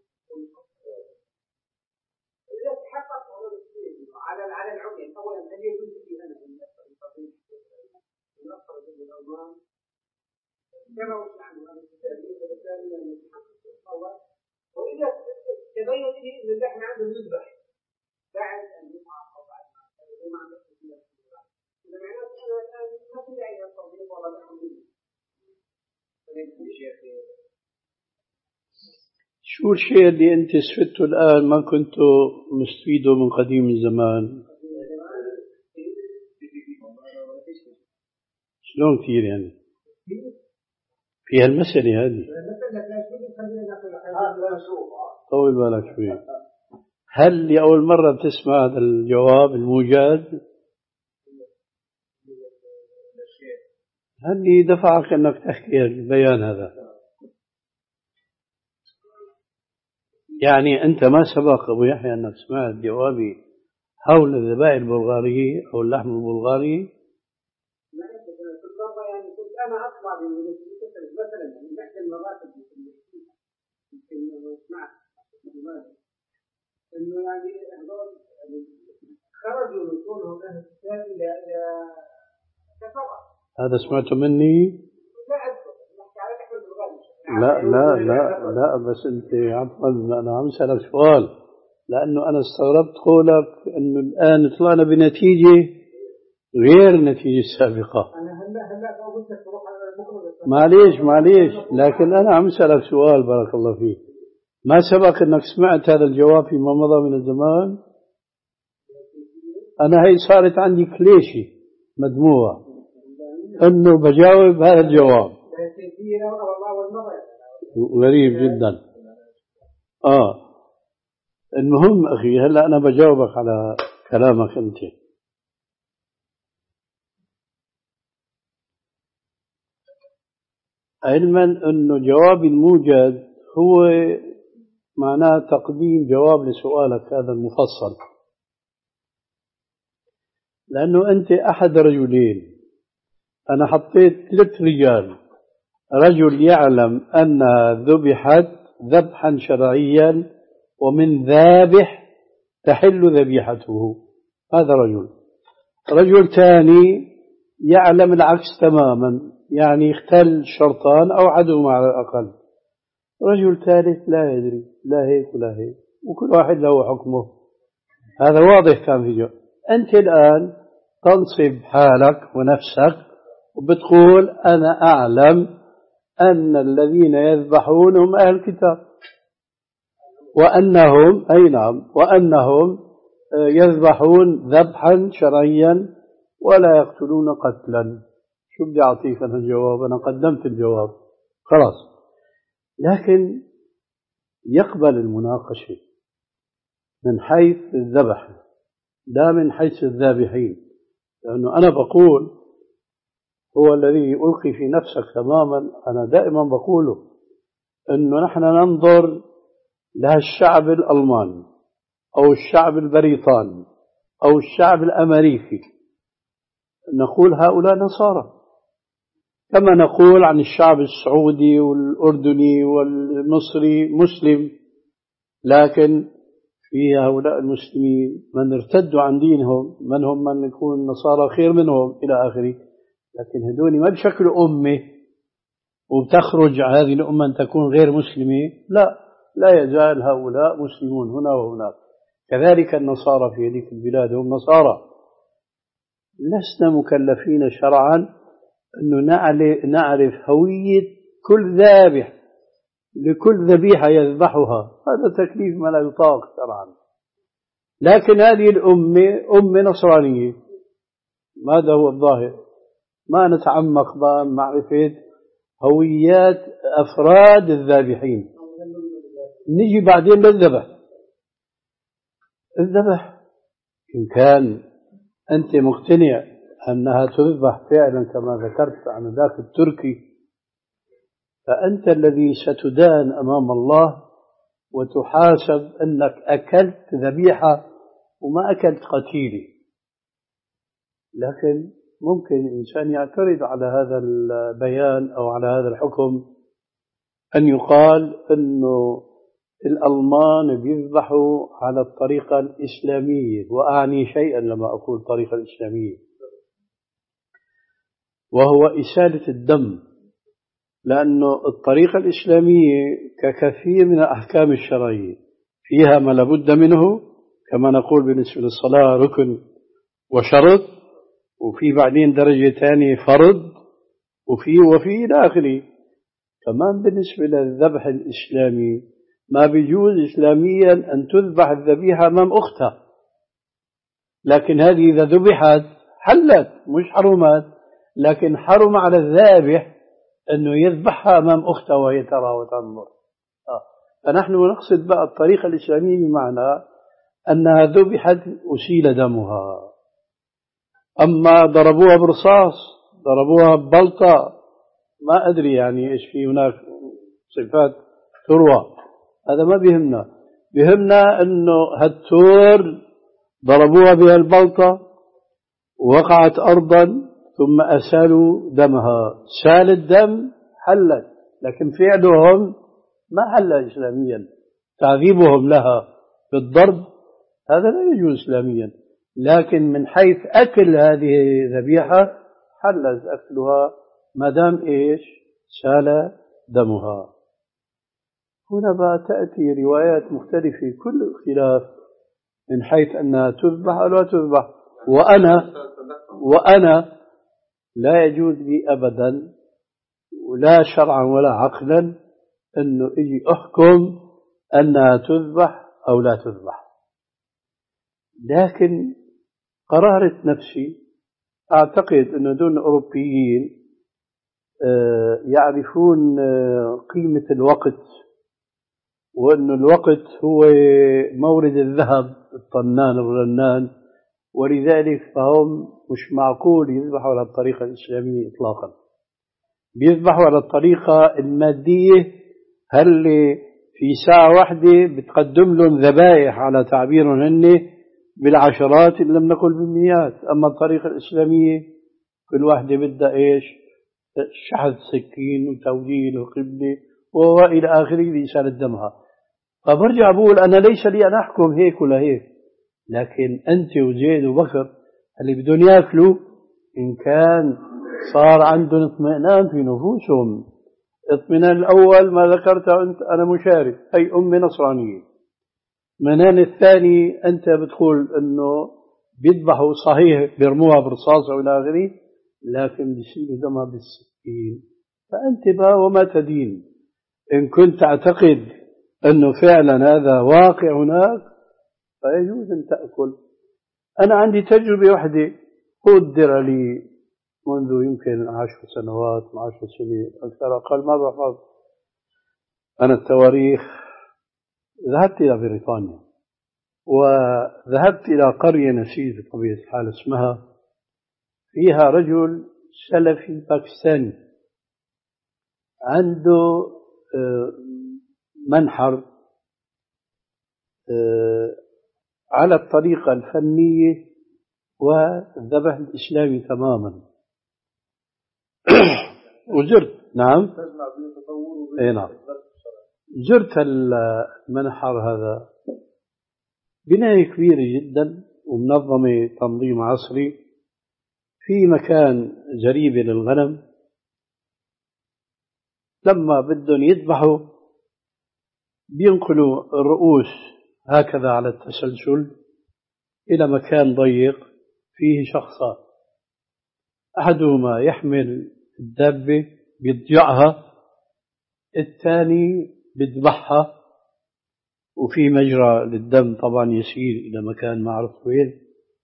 إذا تحقق هذا الشيء على على العمي أولا هل يجوز لي أنا أن أفعل الطبيب أن أخرج من الألمان كما وصل عنه هذا الكتاب وبالتالي لم يتحقق الأول وإذا تبين لي أن اللحم عنده يذبح بعد أن يقع أو بعد ما عنده إذا معناته أنا الآن ما في داعي للطبيب ولا العمي. شو الشيء اللي أنت استفدته الآن ما كنت مستفيده من قديم الزمان؟ شلون كثير يعني؟ في هالمسألة هذه طول بالك شوي. هل لأول مرة تسمع هذا الجواب الموجز؟ هل اللي دفعك أنك تحكي البيان هذا؟ يعني أنت ما سبق أبو يحيى أنك سمعت جوابي حول الذبائح البلغارية أو اللحم البلغاري؟ لا بالضبط يعني كنت أنا أطلع من مثلا من إحدى المراتب يمكن سمعت إنه يعني هذول خرجوا من كونهم أهل الكتاب إلى إلى كفرة. هذا سمعته مني؟ لا أذكر نحكي على لحم البلغاري. لا لا لا لا بس أنت عفوا أنا عم أسألك سؤال لأنه أنا استغربت قولك أنه الآن طلعنا بنتيجة غير النتيجة السابقة. أنا هلا هلا قلت لك تروح على بكرة. معليش معليش لكن أنا عم أسألك سؤال بارك الله فيك. ما سبق أنك سمعت هذا الجواب فيما مضى من الزمان؟ أنا هي صارت عندي كليشة مدموعة أنه بجاوب هذا الجواب. غريب جدا. آه المهم أخي هلأ أنا بجاوبك على كلامك أنت. علما أنه جواب الموجز هو معناه تقديم جواب لسؤالك هذا المفصل لأنه أنت أحد رجلين. أنا حطيت ثلاث رجال رجل يعلم أنها ذبحت ذبحا شرعيا ومن ذابح تحل ذبيحته هذا رجل. رجل ثاني يعلم العكس تماما يعني اختل شرطان أو عدوما على الأقل. رجل ثالث لا يدري لا هيك ولا هيك وكل واحد له حكمه. هذا واضح كان في جو. أنت الآن تنصب حالك ونفسك وبتقول أنا أعلم أن الذين يذبحون هم أهل الكتاب وأنهم أي نعم وأنهم يذبحون ذبحا شرعيا ولا يقتلون قتلا. شو بدي أعطيك أنا الجواب؟ أنا قدمت الجواب خلاص. لكن يقبل المناقشة من حيث الذبح لا من حيث الذابحين لأنه أنا بقول هو الذي ألقي في نفسك تماما. أنا دائما بقوله أنه نحن ننظر لها الشعب الألماني أو الشعب البريطاني أو الشعب الأمريكي نقول هؤلاء نصارى كما نقول عن الشعب السعودي والأردني والمصري مسلم. لكن في هؤلاء المسلمين من ارتدوا عن دينهم من هم من يكون النصارى خير منهم إلى آخره. لكن هدوني ما بشكل أمة وبتخرج هذه الأمة أن تكون غير مسلمة لا لا يزال هؤلاء مسلمون هنا وهناك. كذلك النصارى في هذه البلاد هم نصارى. لسنا مكلفين شرعا أنه نعرف هوية كل ذابح لكل ذبيحة يذبحها. هذا تكليف ما لا يطاق شرعا. لكن هذه الأمة أمة نصرانية ماذا هو الظاهر ما نتعمق بمعرفة هويات أفراد الذابحين. نجي بعدين للذبح. الذبح إن كان أنت مقتنع أنها تذبح فعلا كما ذكرت عن ذاك التركي فأنت الذي ستدان أمام الله وتحاسب أنك أكلت ذبيحة وما أكلت قتيلة. لكن ممكن إنسان يعترض على هذا البيان أو على هذا الحكم، أن يقال أنه الألمان بيذبحوا على الطريقة الإسلامية، وأعني شيئا لما أقول الطريقة الإسلامية، وهو إسالة الدم، لأنه الطريقة الإسلامية ككثير من الأحكام الشرعية فيها ما لابد منه، كما نقول بالنسبة للصلاة ركن وشرط، وفي بعدين درجة ثانية فرض، وفي وفي إلى آخره. كمان بالنسبة للذبح الإسلامي ما بيجوز إسلاميا أن تذبح الذبيحة أمام أختها، لكن هذه إذا ذبحت حلت مش حرمت، لكن حرم على الذابح أنه يذبحها أمام أختها وهي ترى وتنظر. آه. فنحن نقصد بقى الطريقة الإسلامية بمعنى أنها ذبحت أسيل دمها. أما ضربوها برصاص، ضربوها ببلطة، ما أدري يعني إيش في هناك صفات تروى، هذا ما بيهمنا. بيهمنا أنه هالتور ضربوها بها البلطة ووقعت أرضا ثم أسالوا دمها، سال الدم حلت، لكن فعلهم ما حل إسلاميا. تعذيبهم لها بالضرب هذا لا يجوز إسلاميا، لكن من حيث أكل هذه الذبيحة حل أكلها ما دام إيش سال دمها. هنا بقى تأتي روايات مختلفة كل اختلاف من حيث أنها تذبح أو لا تذبح. وأنا وأنا لا يجوز لي أبدا ولا شرعا ولا عقلا أنه إجي أحكم أنها تذبح أو لا تذبح، لكن قرارة نفسي أعتقد أن دون أوروبيين يعرفون قيمة الوقت، وأن الوقت هو مورد الذهب الطنان الرنان، ولذلك فهم مش معقول يذبحوا على الطريقة الإسلامية إطلاقا، بيذبحوا على الطريقة المادية. هل في ساعة واحدة بتقدم لهم ذبائح على تعبيرهم هن بالعشرات إن لم نقل بالمئات. أما الطريقة الإسلامية كل واحدة بدها إيش شحذ سكين وتوجيه وقبلة وإلى آخره لإسالة دمها. فبرجع بقول أنا ليس لي أن أحكم هيك ولا هيك، لكن أنت وزيد وبكر اللي بدهم يأكلوا إن كان صار عندهم اطمئنان في نفوسهم. اطمئنان الأول ما ذكرته أنت، أنا مشارك أي أم نصرانية. اطمئنان الثاني أنت بتقول أنه بيذبحوا صحيح بيرموها برصاص أو إلى آخره، لكن بيشيلوا دمها بالسكين. فأنت بقى وما تدين. إن كنت تعتقد أنه فعلا هذا واقع هناك فيجوز أن تأكل. أنا عندي تجربة واحدة قدر لي منذ يمكن عشر سنوات عشر سنين أكثر أقل ما بحفظ أنا التواريخ. ذهبت إلى بريطانيا وذهبت إلى قرية نسيت بطبيعة الحال اسمها، فيها رجل سلفي باكستاني عنده منحر على الطريقة الفنية والذبح الإسلامي تماما. وزرت نعم اي نعم زرت المنحر هذا، بناية كبيرة جدا ومنظمة تنظيم عصري في مكان جريبة للغنم. لما بدهم يذبحوا بينقلوا الرؤوس هكذا على التسلسل إلى مكان ضيق فيه شخصان، أحدهما يحمل الدابة بيضجعها، الثاني بيذبحها، وفي مجرى للدم طبعا يسير إلى مكان ما عرفت وين.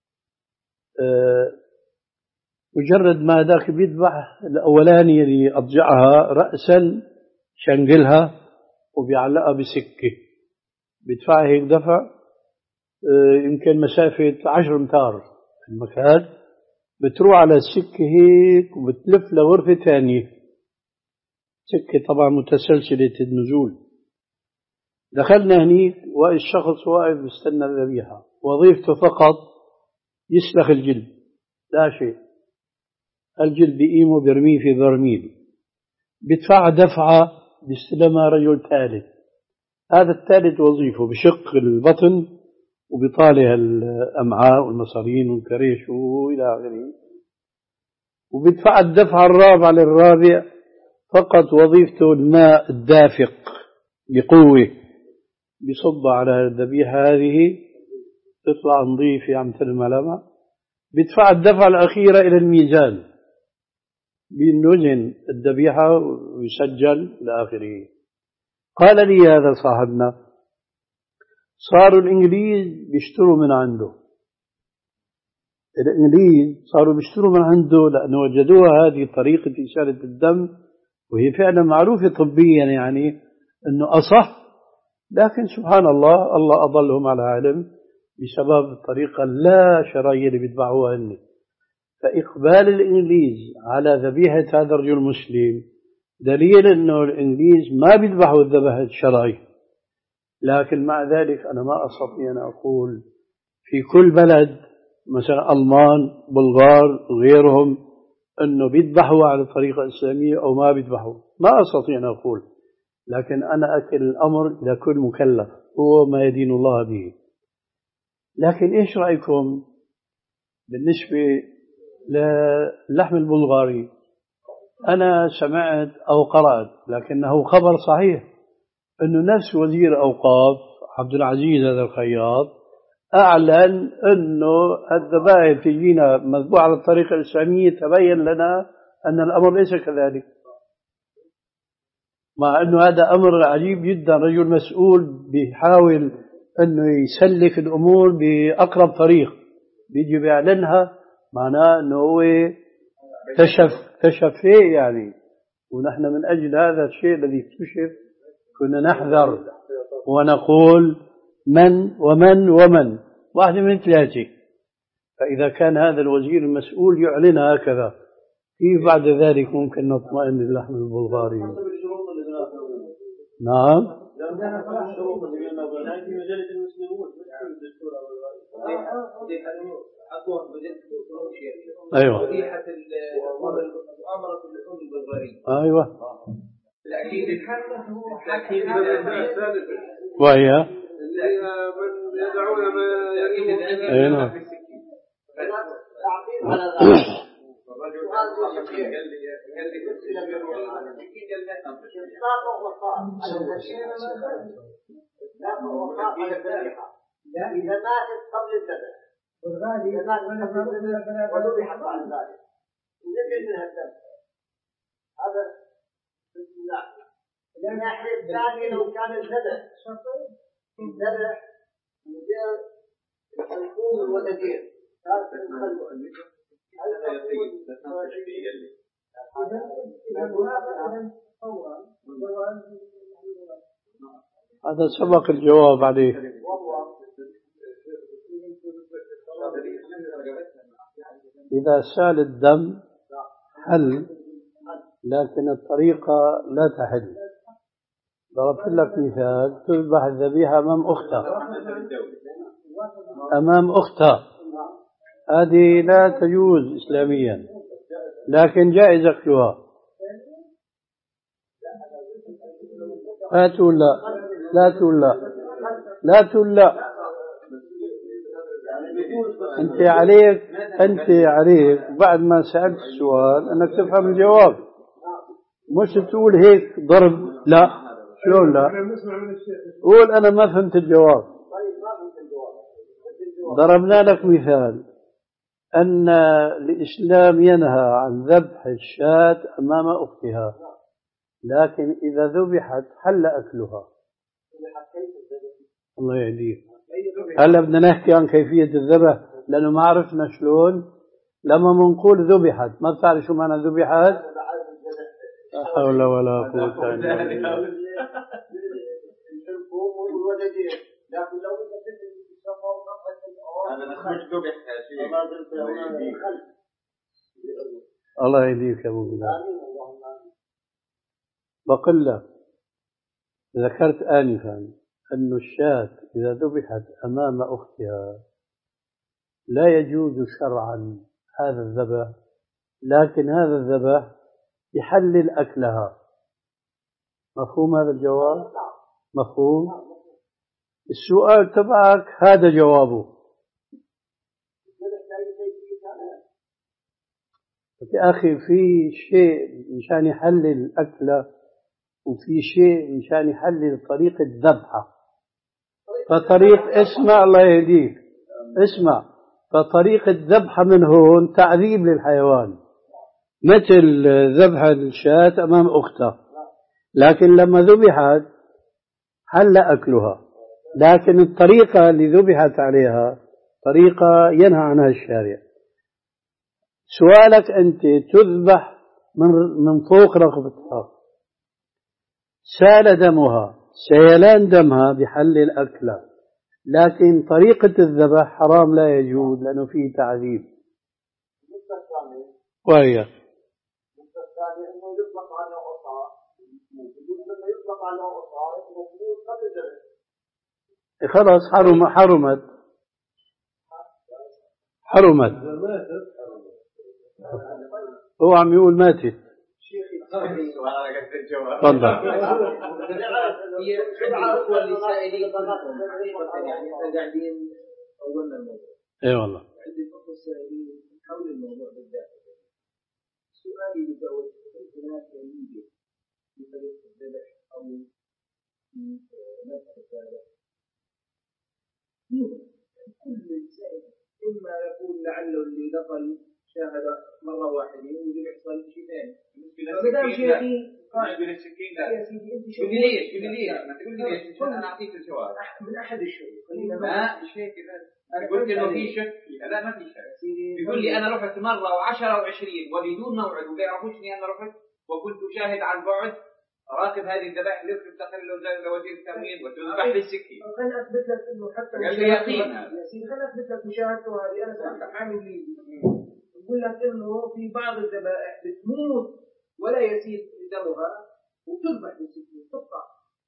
أه مجرد ما ذاك بيذبح الأولاني اللي أضجعها رأسا شنقلها وبيعلقها بسكة، بيدفعها هيك دفع أه يمكن مسافة عشر امتار في المكان، بتروح على السكة هيك وبتلف لغرفة ثانية، سكة طبعا متسلسلة النزول. دخلنا هنيك والشخص واقف بيستنى الذبيحة، وظيفته فقط يسلخ الجلد لا شيء. الجلد بقيمه برميه في برميل، بيدفع دفعة بيستلمها رجل ثالث، هذا الثالث وظيفه بشق البطن وبيطالع الأمعاء والمصارين والكريش وإلى آخره، وبيدفع الدفعة الرابعة للرابع فقط وظيفته الماء الدافق بقوة بيصب على الذبيحة هذه تطلع نظيفة مثل الملمع. بيدفع الدفعة الأخيرة إلى الميزان بينوزن الذبيحة ويسجل إلى آخره. قال لي هذا صاحبنا صاروا الإنجليز بيشتروا من عنده، الإنجليز صاروا بيشتروا من عنده لأنه وجدوها هذه طريقة إشارة الدم وهي فعلا معروفة طبيا يعني أنه أصح، لكن سبحان الله الله أضلهم على علم بسبب الطريقة لا شرعية اللي بيتبعوها هن. فإقبال الإنجليز على ذبيحة هذا الرجل المسلم دليل أنه الإنجليز ما بيذبحوا الذبح الشرعي، لكن مع ذلك أنا ما أستطيع أن أقول في كل بلد مثلا ألمان بلغار وغيرهم أنه بيذبحوا على الطريقة الإسلامية أو ما بيذبحوا، ما أستطيع أن أقول، لكن أنا أكل الأمر إلى كل مكلف هو ما يدين الله به. لكن إيش رأيكم بالنسبة للحم البلغاري؟ أنا سمعت أو قرأت لكنه خبر صحيح أنه نفس وزير أوقاف عبد العزيز هذا الخياط أعلن أنه الذبائح تجينا مذبوحة على الطريقة الإسلامية، تبين لنا أن الأمر ليس كذلك، مع أنه هذا أمر عجيب جدا. رجل مسؤول بيحاول أنه يسلك الأمور بأقرب طريق بيجي بيعلنها، معناه أنه هو كشف كشف شيء يعني، ونحن من أجل هذا الشيء الذي اكتشف كنا نحذر ونقول من ومن ومن واحد من ثلاثة. فإذا كان هذا الوزير المسؤول يعلن هكذا، كيف بعد ذلك ممكن نطمئن للحم البلغاري؟ نعم أيوة أيوة وهي من يدعون ما يريد أيوة إذا ماتت قبل الذبح والغالي إذا ماتت قبل الذبح وذبحت بعد ذلك ونزل منها الدم، هذا بسم الله. الناحية الثانية لو كان الذبح الذبح وجاء الخلقوم الولدين صارت الخلق هذا سبق الجواب عليه. إذا سال الدم حل، لكن الطريقة لا تحل. ضربت لك مثال، تذبح الذبيحة أمام أختها أمام أختها هذه لا تجوز إسلاميا، لكن جائز أكلها. لا تقول لا لا تقول لا لا تقول لا أنت عليك أنت عليك بعد ما سألت السؤال أنك تفهم الجواب، مش تقول هيك ضرب. لا شلون لا؟ قول أنا ما فهمت الجواب. ضربنا لك مثال أن الإسلام ينهى عن ذبح الشاة أمام أختها، لكن إذا ذبحت حل أكلها. الله يهديك. هلا بدنا نحكي عن كيفية الذبح لأنه ما عرفنا شلون. لما منقول ذبحت ما بتعرف شو معنى ذبحت؟ لا حول ولا قوة إلا بالله. الله يهديك يا أبو بلال. بقول لك ذكرت آنفا أن الشاة إذا ذبحت أمام أختها لا يجوز شرعا هذا الذبح لكن هذا الذبح يحلل أكلها. مفهوم هذا الجواب؟ مفهوم؟ السؤال تبعك هذا جوابه. يا أخي في شيء مشان يحلل أكله وفي شيء مشان يحلل طريقة ذبحه. فطريق اسمع الله يهديك اسمع فطريقة ذبحه من هون تعذيب للحيوان، مثل ذبح الشاة أمام أختها، لكن لما ذبحت حل أكلها، لكن الطريقة اللي ذبحت عليها طريقة ينهى عنها الشارع. سؤالك أنت تذبح من من فوق رقبتها، سال دمها، سيلان دمها بحل أكلها، لكن طريقة الذبح حرام لا يجوز لأنه فيه تعذيب. وهي خلاص حرم حرمت حرمت هو عم يقول ماتت. تفضل. هي الأخوة السائلين يعني قاعدين أولنا الموضوع. إيه والله. عندي الأخوة السائلين حول الموضوع بالذات. سؤالي بالأول هل هناك نموذج في طريقة الذبح أو في مذهب الذبح؟ كل سائل إما يقول لعله اللي نقل شاهد مرة واحدة وذبح صار شيء ثاني. فمدام شيخي قال بالسكين لا يا سيدي أنت شو قل لي ليش قل لي ليش ما تقول لي ليش عشان أنا أعطيك الجواب من أحد الشيوخ. لا مش هيك أنا قلت إنه في شك. لا ما في شك. يقول لي أنا رحت مرة وعشرة وعشرين وبدون موعد ولا يعرفوش إني أنا رحت وكنت شاهد عن بعد راكب هذه الذبائح اللي تدخل له وزير التموين وتذبح بالسكين. خليني أثبت لك إنه حتى قال لي يقين يا سيدي خليني أثبت لك مشاهدته هذه أنا سألت عامل لي يقول لك إنه في بعض الذبائح بتموت ولا يسيل دمها وتذبح بالسكين تقطع.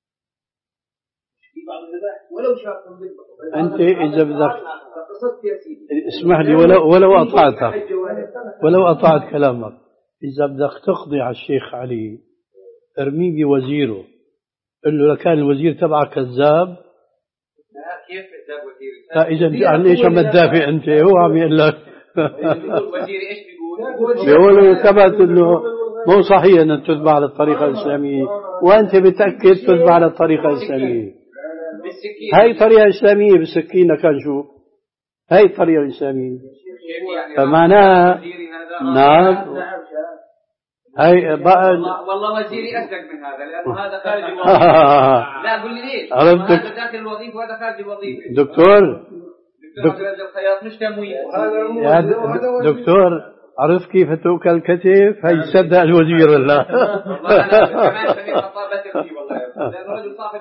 في بعض الذبائح ولو شافهم بيذبحوا. أنت إذا بدك قصدت يا سيدي اسمح لي ولو ولو أطعتك ولو أطعت كلامك، إذا بدك تقضي على الشيخ علي ارميه بوزيره، قل له لكان الوزير تبعك كذاب. لا كيف كذاب وزير؟ فإذا عن ليش عم تدافع أنت؟ هو عم يقول لك وزيري إيش بيقول؟ بيقول ثبت إنه مو صحيح أن تتبع على الطريقة الإسلامية، وأنت بتأكد تتبع على الطريقة الإسلامية. هاي طريقة إسلامية بالسكينة كان شو؟ هاي الطريقة الإسلامية. فمعناها نعم هاي بقى والله وزيري أصدق من هذا لأنه هذا خارج الوظيفة. لا قل لي ليش؟ هذا داخل الوظيفة وهذا خارج الوظيفة. دكتور دكتور الخياط مش تمويل. يا دكتور عرف كيف توكل الكتف هي صدق الوزير ولا؟ والله أنا كمان سمير خطاب لا تبكي والله لأنه رجل صاحب.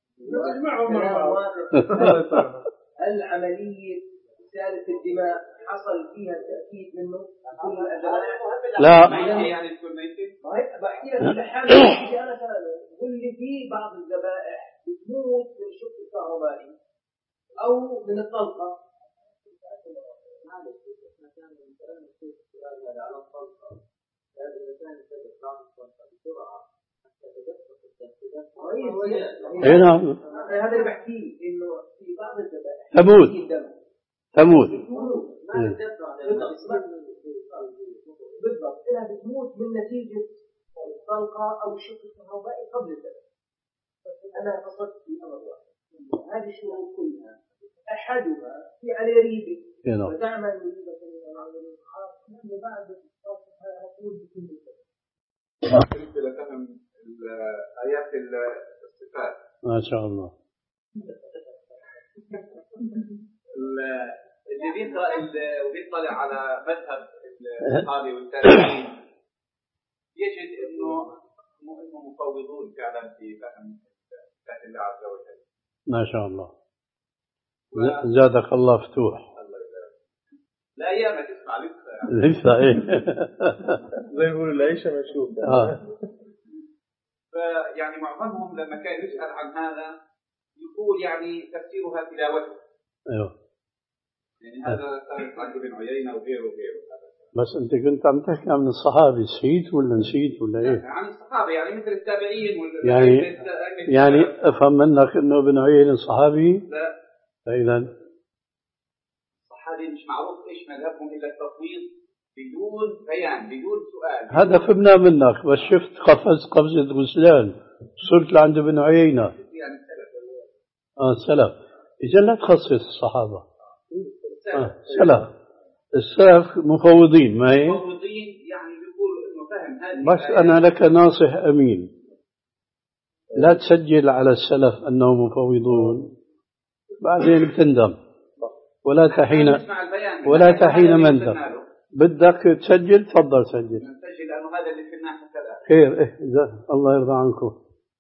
هل عملية إزالة الدماء حصل فيها التأكيد منه كل الذبائح؟ لا يعني تكون ميتة. بحكي لك الحالة اللي أنا سأله قل لي في بعض الذبائح بتموت من الشق الكهربائي أو من الطلقة. على الطلقة هذا الإنسان يستطيع بعض الطلقة بسرعة حتى تدفق التنفيذات. اي نعم هذا اللي بحكيه إنه في بعض الذبائح تموت تموت بالضبط إنها بتموت من نتيجة الطلقة أو الشق الكهربائي قبل الذبح. أنا قصدت في أمر واحد هذه الشروط كلها أحدها في على ريبة وتعمل ريبة نحن بعد نقول بكل بالنسبة لفهم آيات الصفات ما شاء الله اللي بيقرأ وبيطلع على مذهب الصحابي والتابعين يجد إنه إنه مفوضون فعلا في فهم صفات الله عز وجل. ما شاء الله زادك الله فتوح. لا أيام تسمع لسه لسه إيه زي يقولوا العيشة مشوفة. آه. فيعني معظمهم لما كان يسأل عن هذا يقول يعني تفسيرها تلاوته. أيوه يعني هذا صار عند ابن عيينة وغيره وغيره. بس أنت كنت عم تحكي عن الصحابة، نسيت ولا نسيت ولا إيه؟ عن الصحابة يعني مثل التابعين ولا يعني يعني أفهم منك إنه ابن عيينة صحابي؟ لا. فإذا الصحابي مش معروف إيش مذهبهم إلا التفويض بدون بيان بدون سؤال. هذا فهمنا منك، بس شفت قفز قفزة غسلان صرت لعند ابن عيينة. يعني السلف. آه سلف. إذا لا تخصص الصحابة. آه سلف. السلف مفوضين ما هي؟ مفوضين يعني بيقولوا إنه فهم هذه. بس أنا لك ناصح أمين، لا تسجل على السلف أنهم مفوضون بعدين بتندم، ولا تحين ولا تحين مندم. بدك تسجل تفضل سجل. نسجل لأنه هذا اللي فينا حتى الآن. خير إيه الله يرضى عنكم.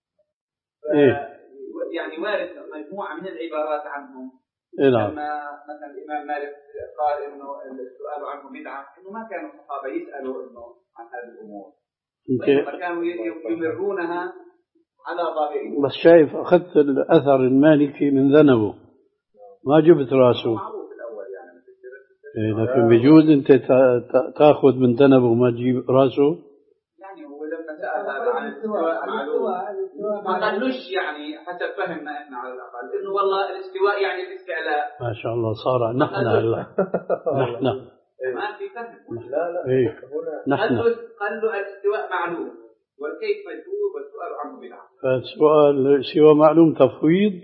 إيه يعني وارد مجموعة من العبارات عنهم. إيه نعم. لما مثلا الإمام مالك قال إنه السؤال عنه بدعة، إنه ما كانوا الصحابة يسألوا إنه عن هذه الأمور. وإنما كانوا يمرونها على ضابطه. بس شايف أخذت الأثر المالكي من ذنبه ما جبت راسه. معروف الأول يعني. إيه لكن بيجوز أنت تأخذ من ذنبه وما تجيب راسه. يعني هو لما سأل هذا عن الاستواء معلوم ما قالوش يعني حسب فهمنا إحنا على الأقل إنه والله الاستواء يعني الاستعلاء. ما شاء الله صار نحن هلا نحن ما في فهم. لا لا. إيه نحن. قال له الاستواء معلوم والكيف مجهول والسؤال عنه بدعة. فالسؤال سوى معلوم تفويض.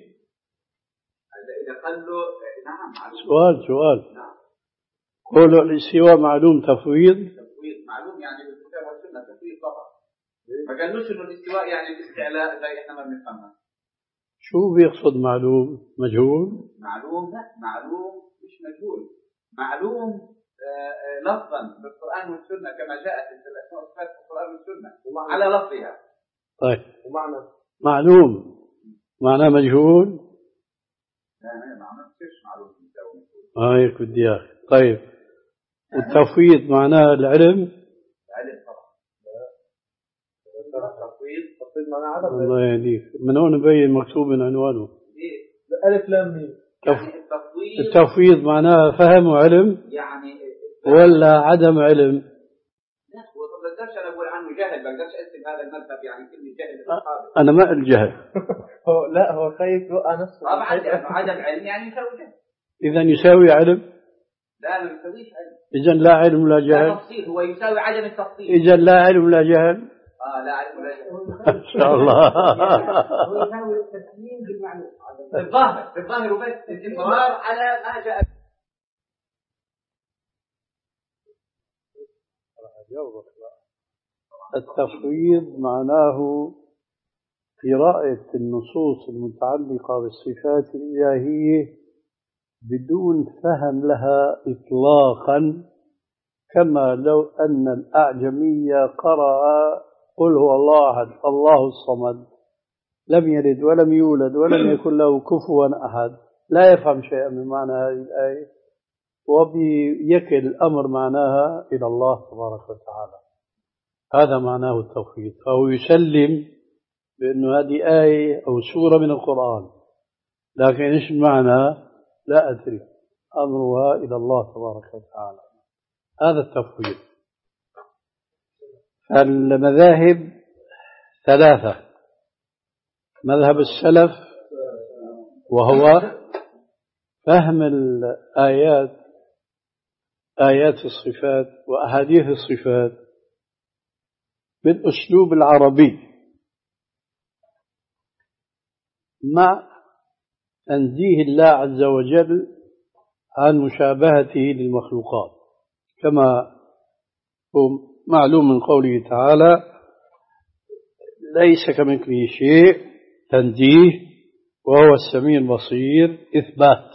إذا قال له نعم معلوم. سؤال سؤال. نعم. قولوا الاستواء معلوم تفويض. تفويض معلوم يعني بالكتاب والسنة تفويض فقط. ما قالوش إنه الاستواء يعني الاستعلاء زي إحنا ما بنفهمها. شو بيقصد معلوم؟ مجهول؟ معلوم لا معلوم مش مجهول. معلوم آه لفظا بالقرآن والسنة كما جاءت الأسماء والصفات في القرآن والسنة على لفظها. طيب. ومعنى معلوم معناه مجهول؟ لا لا معناه مش معلوم. آه هيك بدي إياك. طيب والتفويض معناه العلم؟ العلم طبعا. تفويض تفويض معناه عدم. الله يهديك. من هون مبين مكتوب من عنوانه. إيه؟ ألف لام ميم. يعني التفويض. التفويض معناه فهم وعلم؟ يعني ولا عدم علم؟ لا هو ما بقدرش أنا أقول عنه جاهل، ما بقدرش أسم هذا المذهب يعني كلمة جاهل الصحابة. أنا ما الجهل. هو لا هو خايف يوقع نفسه. طبعا لأنه عدم علم يعني يساوي جهل. إذا يساوي علم؟ لا ما يساويش علم. إذا لا علم ولا جهل. لا تفصيل هو يساوي عدم التفصيل. إذا لا علم ولا جهل. آه لا علم ولا جهل. إن شاء الله. هو يساوي التسليم بالمعلوم. بالظاهر بالظاهر وبس الإصرار على ما جاء. التفويض معناه قراءة النصوص المتعلقة بالصفات الإلهية بدون فهم لها إطلاقا، كما لو أن الأعجمية قرأ قل هو الله أحد الله الصمد لم يلد ولم يولد ولم يكن له كفوا أحد، لا يفهم شيئا من معنى هذه الآية وبيكل الأمر معناها إلى الله تبارك وتعالى. هذا معناه التوحيد. فهو يسلم بأنه هذه آية أو سورة من القرآن، لكن إيش المعنى لا أدري، أمرها إلى الله تبارك وتعالى. هذا التفويض. المذاهب ثلاثة: مذهب السلف وهو فهم الآيات آيات الصفات وأحاديث الصفات بالأسلوب العربي مع تنزيه الله عز وجل عن مشابهته للمخلوقات، كما هو معلوم من قوله تعالى ليس كمثله شيء، تنزيه، وهو السميع البصير، إثبات.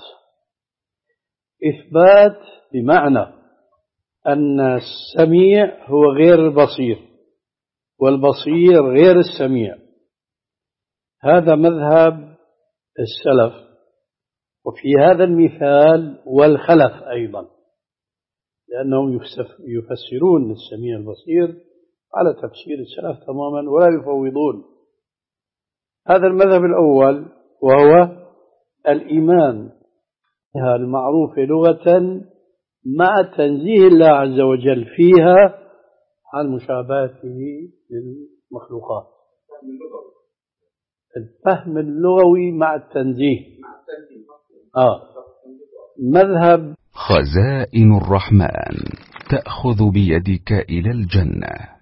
إثبات بمعنى أن السميع هو غير البصير والبصير غير السميع. هذا مذهب السلف، وفي هذا المثال والخلف أيضا، لأنهم يفسرون السميع البصير على تفسير السلف تماما ولا يفوضون. هذا المذهب الأول وهو الإيمان المعروف لغة مع تنزيه الله عز وجل فيها عن مشابهته للمخلوقات. الفهم اللغوي مع التنزيه. آه. مذهب خزائن الرحمن تأخذ بيدك إلى الجنة.